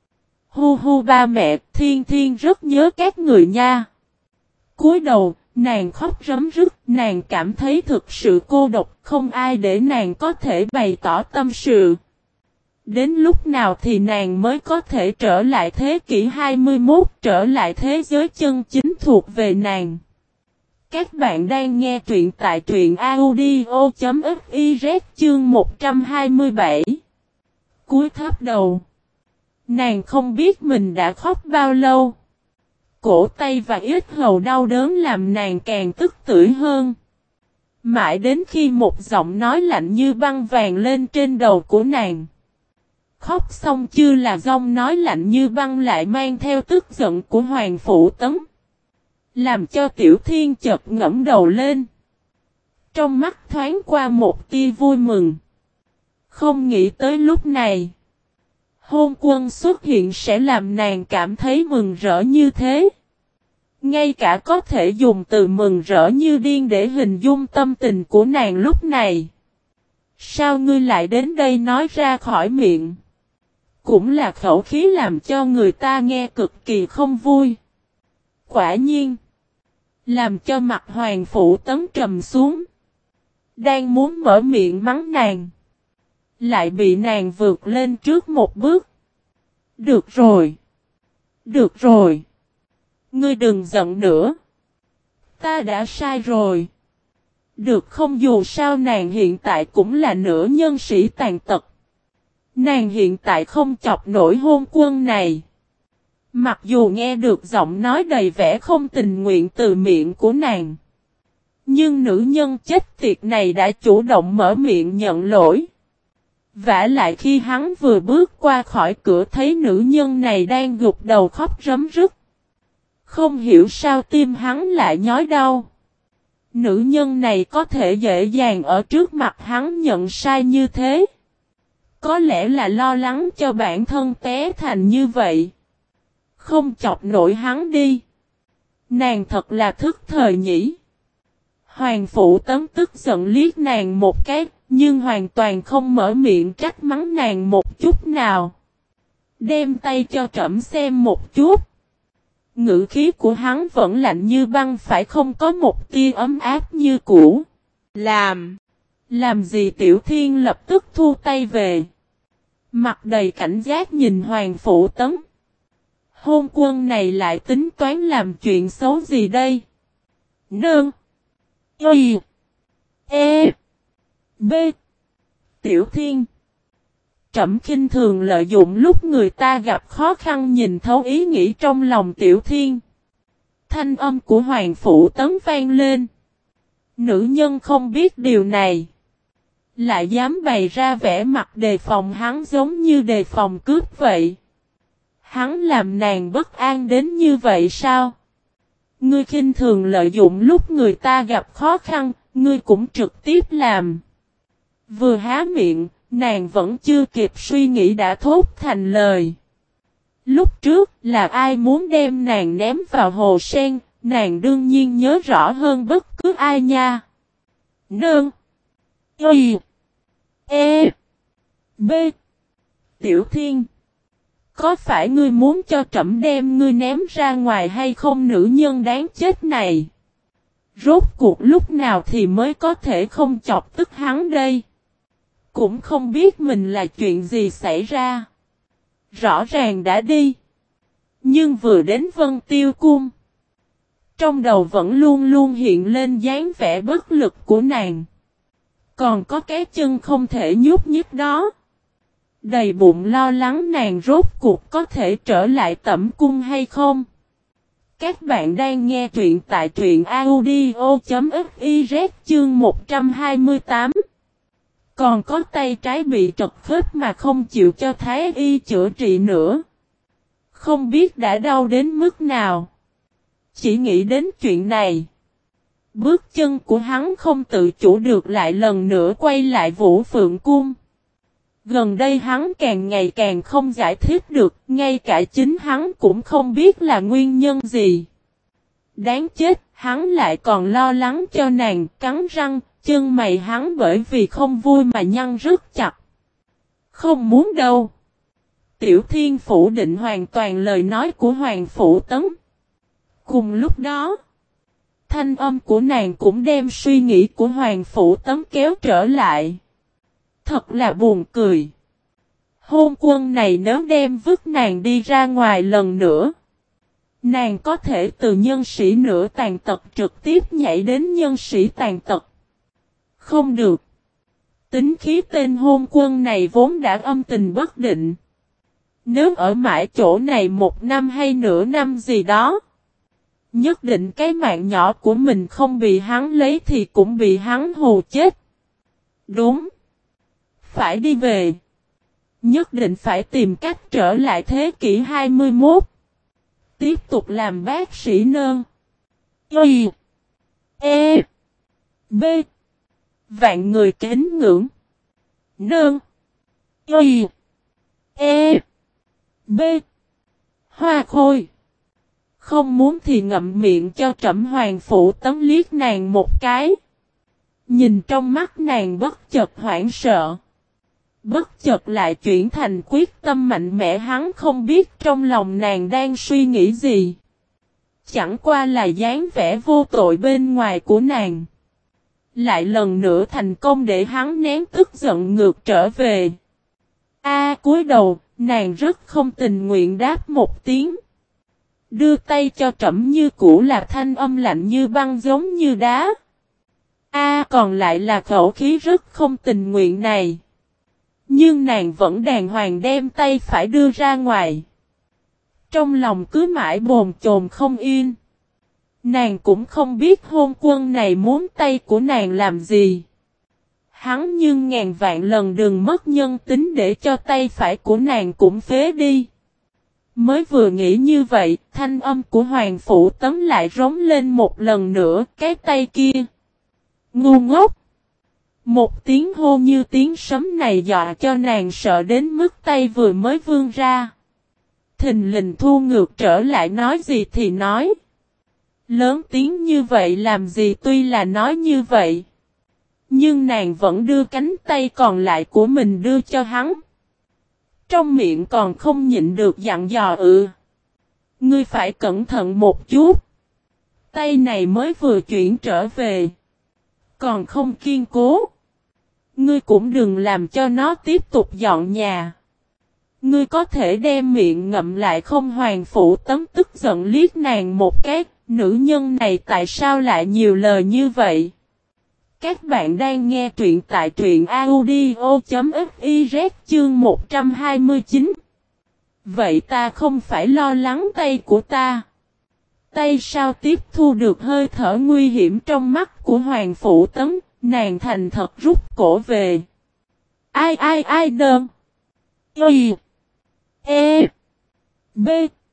Hu hu ba mẹ, Thiên Thiên rất nhớ các người nha. Cúi đầu, nàng khóc rấm rứt, nàng cảm thấy thực sự cô độc, không ai để nàng có thể bày tỏ tâm sự. Đến lúc nào thì nàng mới có thể trở lại thế kỷ hai mươi mốt, trở lại thế giới chân chính thuộc về nàng. Các bạn đang nghe truyện tại truyện audio chấm fiz chương một trăm hai mươi bảy. Cúi thấp đầu. Nàng không biết mình đã khóc bao lâu. Cổ tay và yết hầu đau đớn làm nàng càng tức tưởi hơn. Mãi đến khi một giọng nói lạnh như băng vàng lên trên đầu của nàng. Khóc xong chưa là giọng nói lạnh như băng lại mang theo tức giận của Hoàng Phủ Tấn. Làm cho Tiểu Thiên chợt ngẫm đầu lên. Trong mắt thoáng qua một tia vui mừng. Không nghĩ tới lúc này. Hôn quân xuất hiện sẽ làm nàng cảm thấy mừng rỡ như thế. Ngay cả có thể dùng từ mừng rỡ như điên để hình dung tâm tình của nàng lúc này. Sao ngươi lại đến đây nói ra khỏi miệng? Cũng là khẩu khí làm cho người ta nghe cực kỳ không vui. Quả nhiên. Làm cho mặt Hoàng Phủ Tấn trầm xuống. Đang muốn mở miệng mắng nàng. Lại bị nàng vượt lên trước một bước. Được rồi. Được rồi. Ngươi đừng giận nữa. Ta đã sai rồi. Được không, dù sao nàng hiện tại cũng là nửa nhân sĩ tàn tật. Nàng hiện tại không chọc nổi hôn quân này. Mặc dù nghe được giọng nói đầy vẻ không tình nguyện từ miệng của nàng. Nhưng nữ nhân chết tiệt này đã chủ động mở miệng nhận lỗi. Vả lại khi hắn vừa bước qua khỏi cửa thấy nữ nhân này đang gục đầu khóc rấm rứt. Không hiểu sao tim hắn lại nhói đau. Nữ nhân này có thể dễ dàng ở trước mặt hắn nhận sai như thế. Có lẽ là lo lắng cho bản thân té thành như vậy. Không chọc nổi hắn đi. Nàng thật là thức thời nhỉ. Hoàng Phủ Tấn tức giận liếc nàng một cái, nhưng hoàn toàn không mở miệng trách mắng nàng một chút nào. Đem tay cho trẫm xem một chút. Ngữ khí của hắn vẫn lạnh như băng, phải không có một tia ấm áp như cũ. Làm. Làm gì? Tiểu Thiên lập tức thu tay về. Mặt đầy cảnh giác nhìn Hoàng Phủ Tấn. Hôn quân này lại tính toán làm chuyện xấu gì đây? Nương. Y. E. B. Tiểu Thiên. Trẫm khinh thường lợi dụng lúc người ta gặp khó khăn nhìn thấu ý nghĩ trong lòng Tiểu Thiên. Thanh âm của Hoàng Phủ Tấn vang lên. Nữ nhân không biết điều này. Lại dám bày ra vẻ mặt đề phòng hắn giống như đề phòng cướp vậy. Hắn làm nàng bất an đến như vậy sao? Ngươi khinh thường lợi dụng lúc người ta gặp khó khăn, ngươi cũng trực tiếp làm. Vừa há miệng, nàng vẫn chưa kịp suy nghĩ đã thốt thành lời. Lúc trước là ai muốn đem nàng ném vào hồ sen, nàng đương nhiên nhớ rõ hơn bất cứ ai nha. Nương. Y. E. B. Tiểu Thiên. Có phải ngươi muốn cho trẫm đem ngươi ném ra ngoài hay không nữ nhân đáng chết này? Rốt cuộc lúc nào thì mới có thể không chọc tức hắn đây? Cũng không biết mình là chuyện gì xảy ra. Rõ ràng đã đi. Nhưng vừa đến Vân Tiêu Cung, trong đầu vẫn luôn luôn hiện lên dáng vẻ bất lực của nàng. Còn có cái chân không thể nhúc nhích đó. Đầy bụng lo lắng nàng rốt cuộc có thể trở lại Tẩm Cung hay không. Các bạn đang nghe truyện tại truyện audio.fiz chương một trăm hai mươi tám. Còn có tay trái bị trật khớp mà không chịu cho Thái Y chữa trị nữa. Không biết đã đau đến mức nào. Chỉ nghĩ đến chuyện này. Bước chân của hắn không tự chủ được lại lần nữa quay lại Vũ Phượng Cung. Gần đây hắn càng ngày càng không giải thích được, ngay cả chính hắn cũng không biết là nguyên nhân gì. Đáng chết, hắn lại còn lo lắng cho nàng, cắn răng, chân mày hắn bởi vì không vui mà nhăn rất chặt. Không muốn đâu. Tiểu Thiên phủ định hoàn toàn lời nói của Hoàng Phủ Tấn. Cùng lúc đó, thanh âm của nàng cũng đem suy nghĩ của Hoàng Phủ Tấn kéo trở lại. Thật là buồn cười. Hôn quân này nếu đem vứt nàng đi ra ngoài lần nữa, nàng có thể từ nhân sĩ nửa tàn tật trực tiếp nhảy đến nhân sĩ tàn tật. Không được. Tính khí tên hôn quân này vốn đã âm tình bất định. Nếu ở mãi chỗ này một năm hay nửa năm gì đó, nhất định cái mạng nhỏ của mình không bị hắn lấy thì cũng bị hắn hù chết. Đúng. Phải đi về. Nhất định phải tìm cách trở lại thế kỷ hai mươi mốt. Tiếp tục làm bác sĩ nơn. Y. E. B. Vạn người kính ngưỡng. Nơn. Y. E. B. Hoa Khôi. Không muốn thì ngậm miệng cho trẫm. Hoàng Phủ Tấn liếc nàng một cái. Nhìn trong mắt nàng bất chợt hoảng sợ. Bất chợt lại chuyển thành quyết tâm mạnh mẽ, hắn không biết trong lòng nàng đang suy nghĩ gì. Chẳng qua là dáng vẻ vô tội bên ngoài của nàng. Lại lần nữa thành công để hắn nén tức giận ngược trở về. A cúi đầu, nàng rất không tình nguyện đáp một tiếng. Đưa tay cho trẫm như cũ là thanh âm lạnh như băng giống như đá. A còn lại là khẩu khí rất không tình nguyện này. Nhưng nàng vẫn đàng hoàng đem tay phải đưa ra ngoài. Trong lòng cứ mãi bồn chồn không yên. Nàng cũng không biết hôn quân này muốn tay của nàng làm gì. Hắn nhưng ngàn vạn lần đừng mất nhân tính để cho tay phải của nàng cũng phế đi. Mới vừa nghĩ như vậy, thanh âm của Hoàng Phủ Tấn lại rống lên một lần nữa, cái tay kia. Ngu ngốc! Một tiếng hô như tiếng sấm này dọa cho nàng sợ đến mức tay vừa mới vươn ra. Thình lình thu ngược trở lại, nói gì thì nói. Lớn tiếng như vậy làm gì, tuy là nói như vậy. Nhưng nàng vẫn đưa cánh tay còn lại của mình đưa cho hắn. Trong miệng còn không nhịn được dặn dò ừ. Ngươi phải cẩn thận một chút. Tay này mới vừa chuyển trở về. Còn không kiên cố. Ngươi cũng đừng làm cho nó tiếp tục dọn nhà. Ngươi có thể đem miệng ngậm lại không? Hoàng Phủ Tấn tức giận liếc nàng một cái. Nữ nhân này tại sao lại nhiều lời như vậy? Các bạn đang nghe truyện tại truyện audio.fiz chương một trăm hai mươi chín. Vậy ta không phải lo lắng tay của ta. Tay sao tiếp thu được hơi thở nguy hiểm trong mắt của Hoàng Phủ Tấn, nàng thành thật rút cổ về. Ai ai ai đơn. Y. E. B.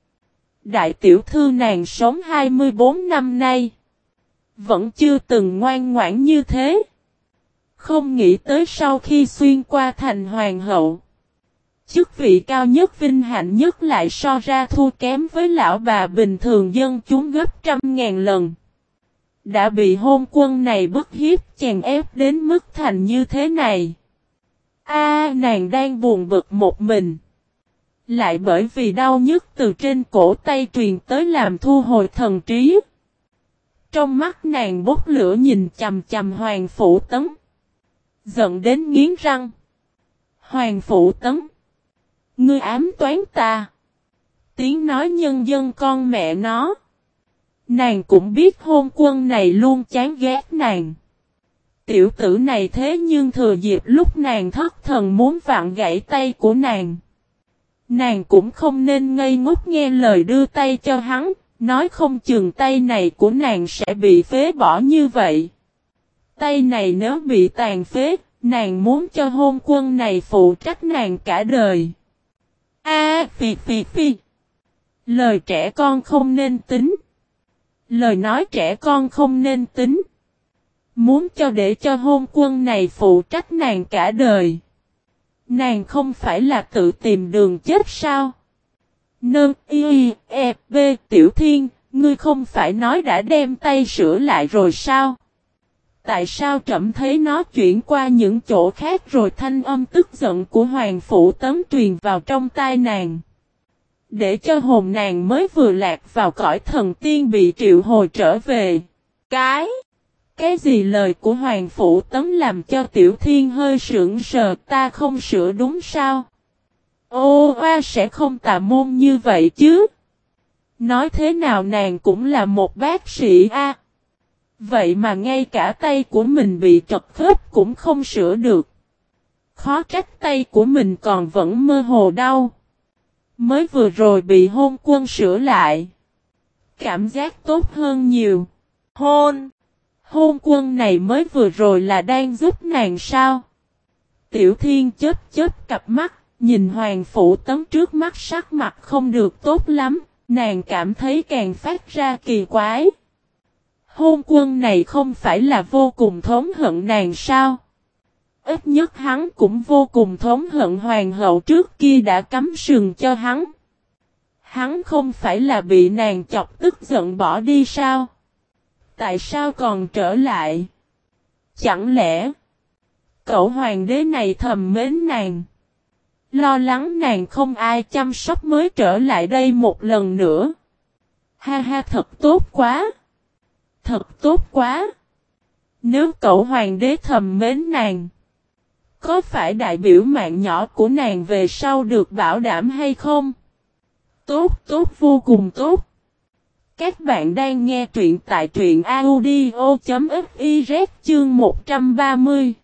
Đại tiểu thư nàng sống hai mươi bốn năm nay. Vẫn chưa từng ngoan ngoãn như thế. Không nghĩ tới sau khi xuyên qua thành hoàng hậu. Chức vị cao nhất vinh hạnh nhất lại so ra thua kém với lão bà bình thường dân chúng gấp trăm ngàn lần. Đã bị hôn quân này bức hiếp chèn ép đến mức thành như thế này. A, nàng đang buồn bực một mình. Lại bởi vì đau nhức từ trên cổ tay truyền tới làm thu hồi thần trí. Trong mắt nàng bốc lửa nhìn chầm chầm Hoàng Phủ Tấn. Giận đến nghiến răng. Hoàng Phủ Tấn. Ngươi ám toán ta. Tiếng nói nhân dân con mẹ nó. Nàng cũng biết hôn quân này luôn chán ghét nàng. Tiểu tử này thế nhưng thừa dịp lúc nàng thất thần muốn vặn gãy tay của nàng. Nàng cũng không nên ngây ngốc nghe lời đưa tay cho hắn, nói không chừng tay này của nàng sẽ bị phế bỏ như vậy. Tay này nếu bị tàn phế, nàng muốn cho hôn quân này phụ trách nàng cả đời. A, phi phi phi. Lời trẻ con không nên tính. Lời nói trẻ con không nên tính. Muốn cho để cho hôn quân này phụ trách nàng cả đời. Nàng không phải là tự tìm đường chết sao? Nâng y e b tiểu thiên, ngươi không phải nói đã đem tay sửa lại rồi sao? Tại sao trẫm thấy nó chuyển qua những chỗ khác rồi thanh âm tức giận của Hoàng Phủ Tấn truyền vào trong tai nàng. Để cho hồn nàng mới vừa lạc vào cõi thần tiên bị triệu hồi trở về. Cái? Cái gì lời của Hoàng Phủ Tấn làm cho Tiểu Thiên hơi sững sờ, ta không sửa đúng sao? Ô oa sẽ không tà môn như vậy chứ. Nói thế nào nàng cũng là một bác sĩ a. Vậy mà ngay cả tay của mình bị trật khớp cũng không sửa được. Khó trách tay của mình còn vẫn mơ hồ đau. Mới vừa rồi bị hôn quân sửa lại. Cảm giác tốt hơn nhiều. Hôn. Hôn quân này mới vừa rồi là đang giúp nàng sao? Tiểu Thiên chớp chớp cặp mắt, nhìn Hoàng Phủ Tấn trước mắt sắc mặt không được tốt lắm, nàng cảm thấy càng phát ra kỳ quái. Hôn quân này không phải là vô cùng thống hận nàng sao? Ít nhất hắn cũng vô cùng thống hận hoàng hậu trước kia đã cắm sừng cho hắn. Hắn không phải là bị nàng chọc tức giận bỏ đi sao? Tại sao còn trở lại? Chẳng lẽ cậu hoàng đế này thầm mến nàng? Lo lắng nàng không ai chăm sóc mới trở lại đây một lần nữa. Ha ha, thật tốt quá. Thật tốt quá. Nếu cậu hoàng đế thầm mến nàng, có phải đại biểu mạng nhỏ của nàng về sau được bảo đảm hay không? Tốt, tốt, vô cùng tốt. Các bạn đang nghe truyện tại truyện audio chấm fiz chương một trăm ba mươi.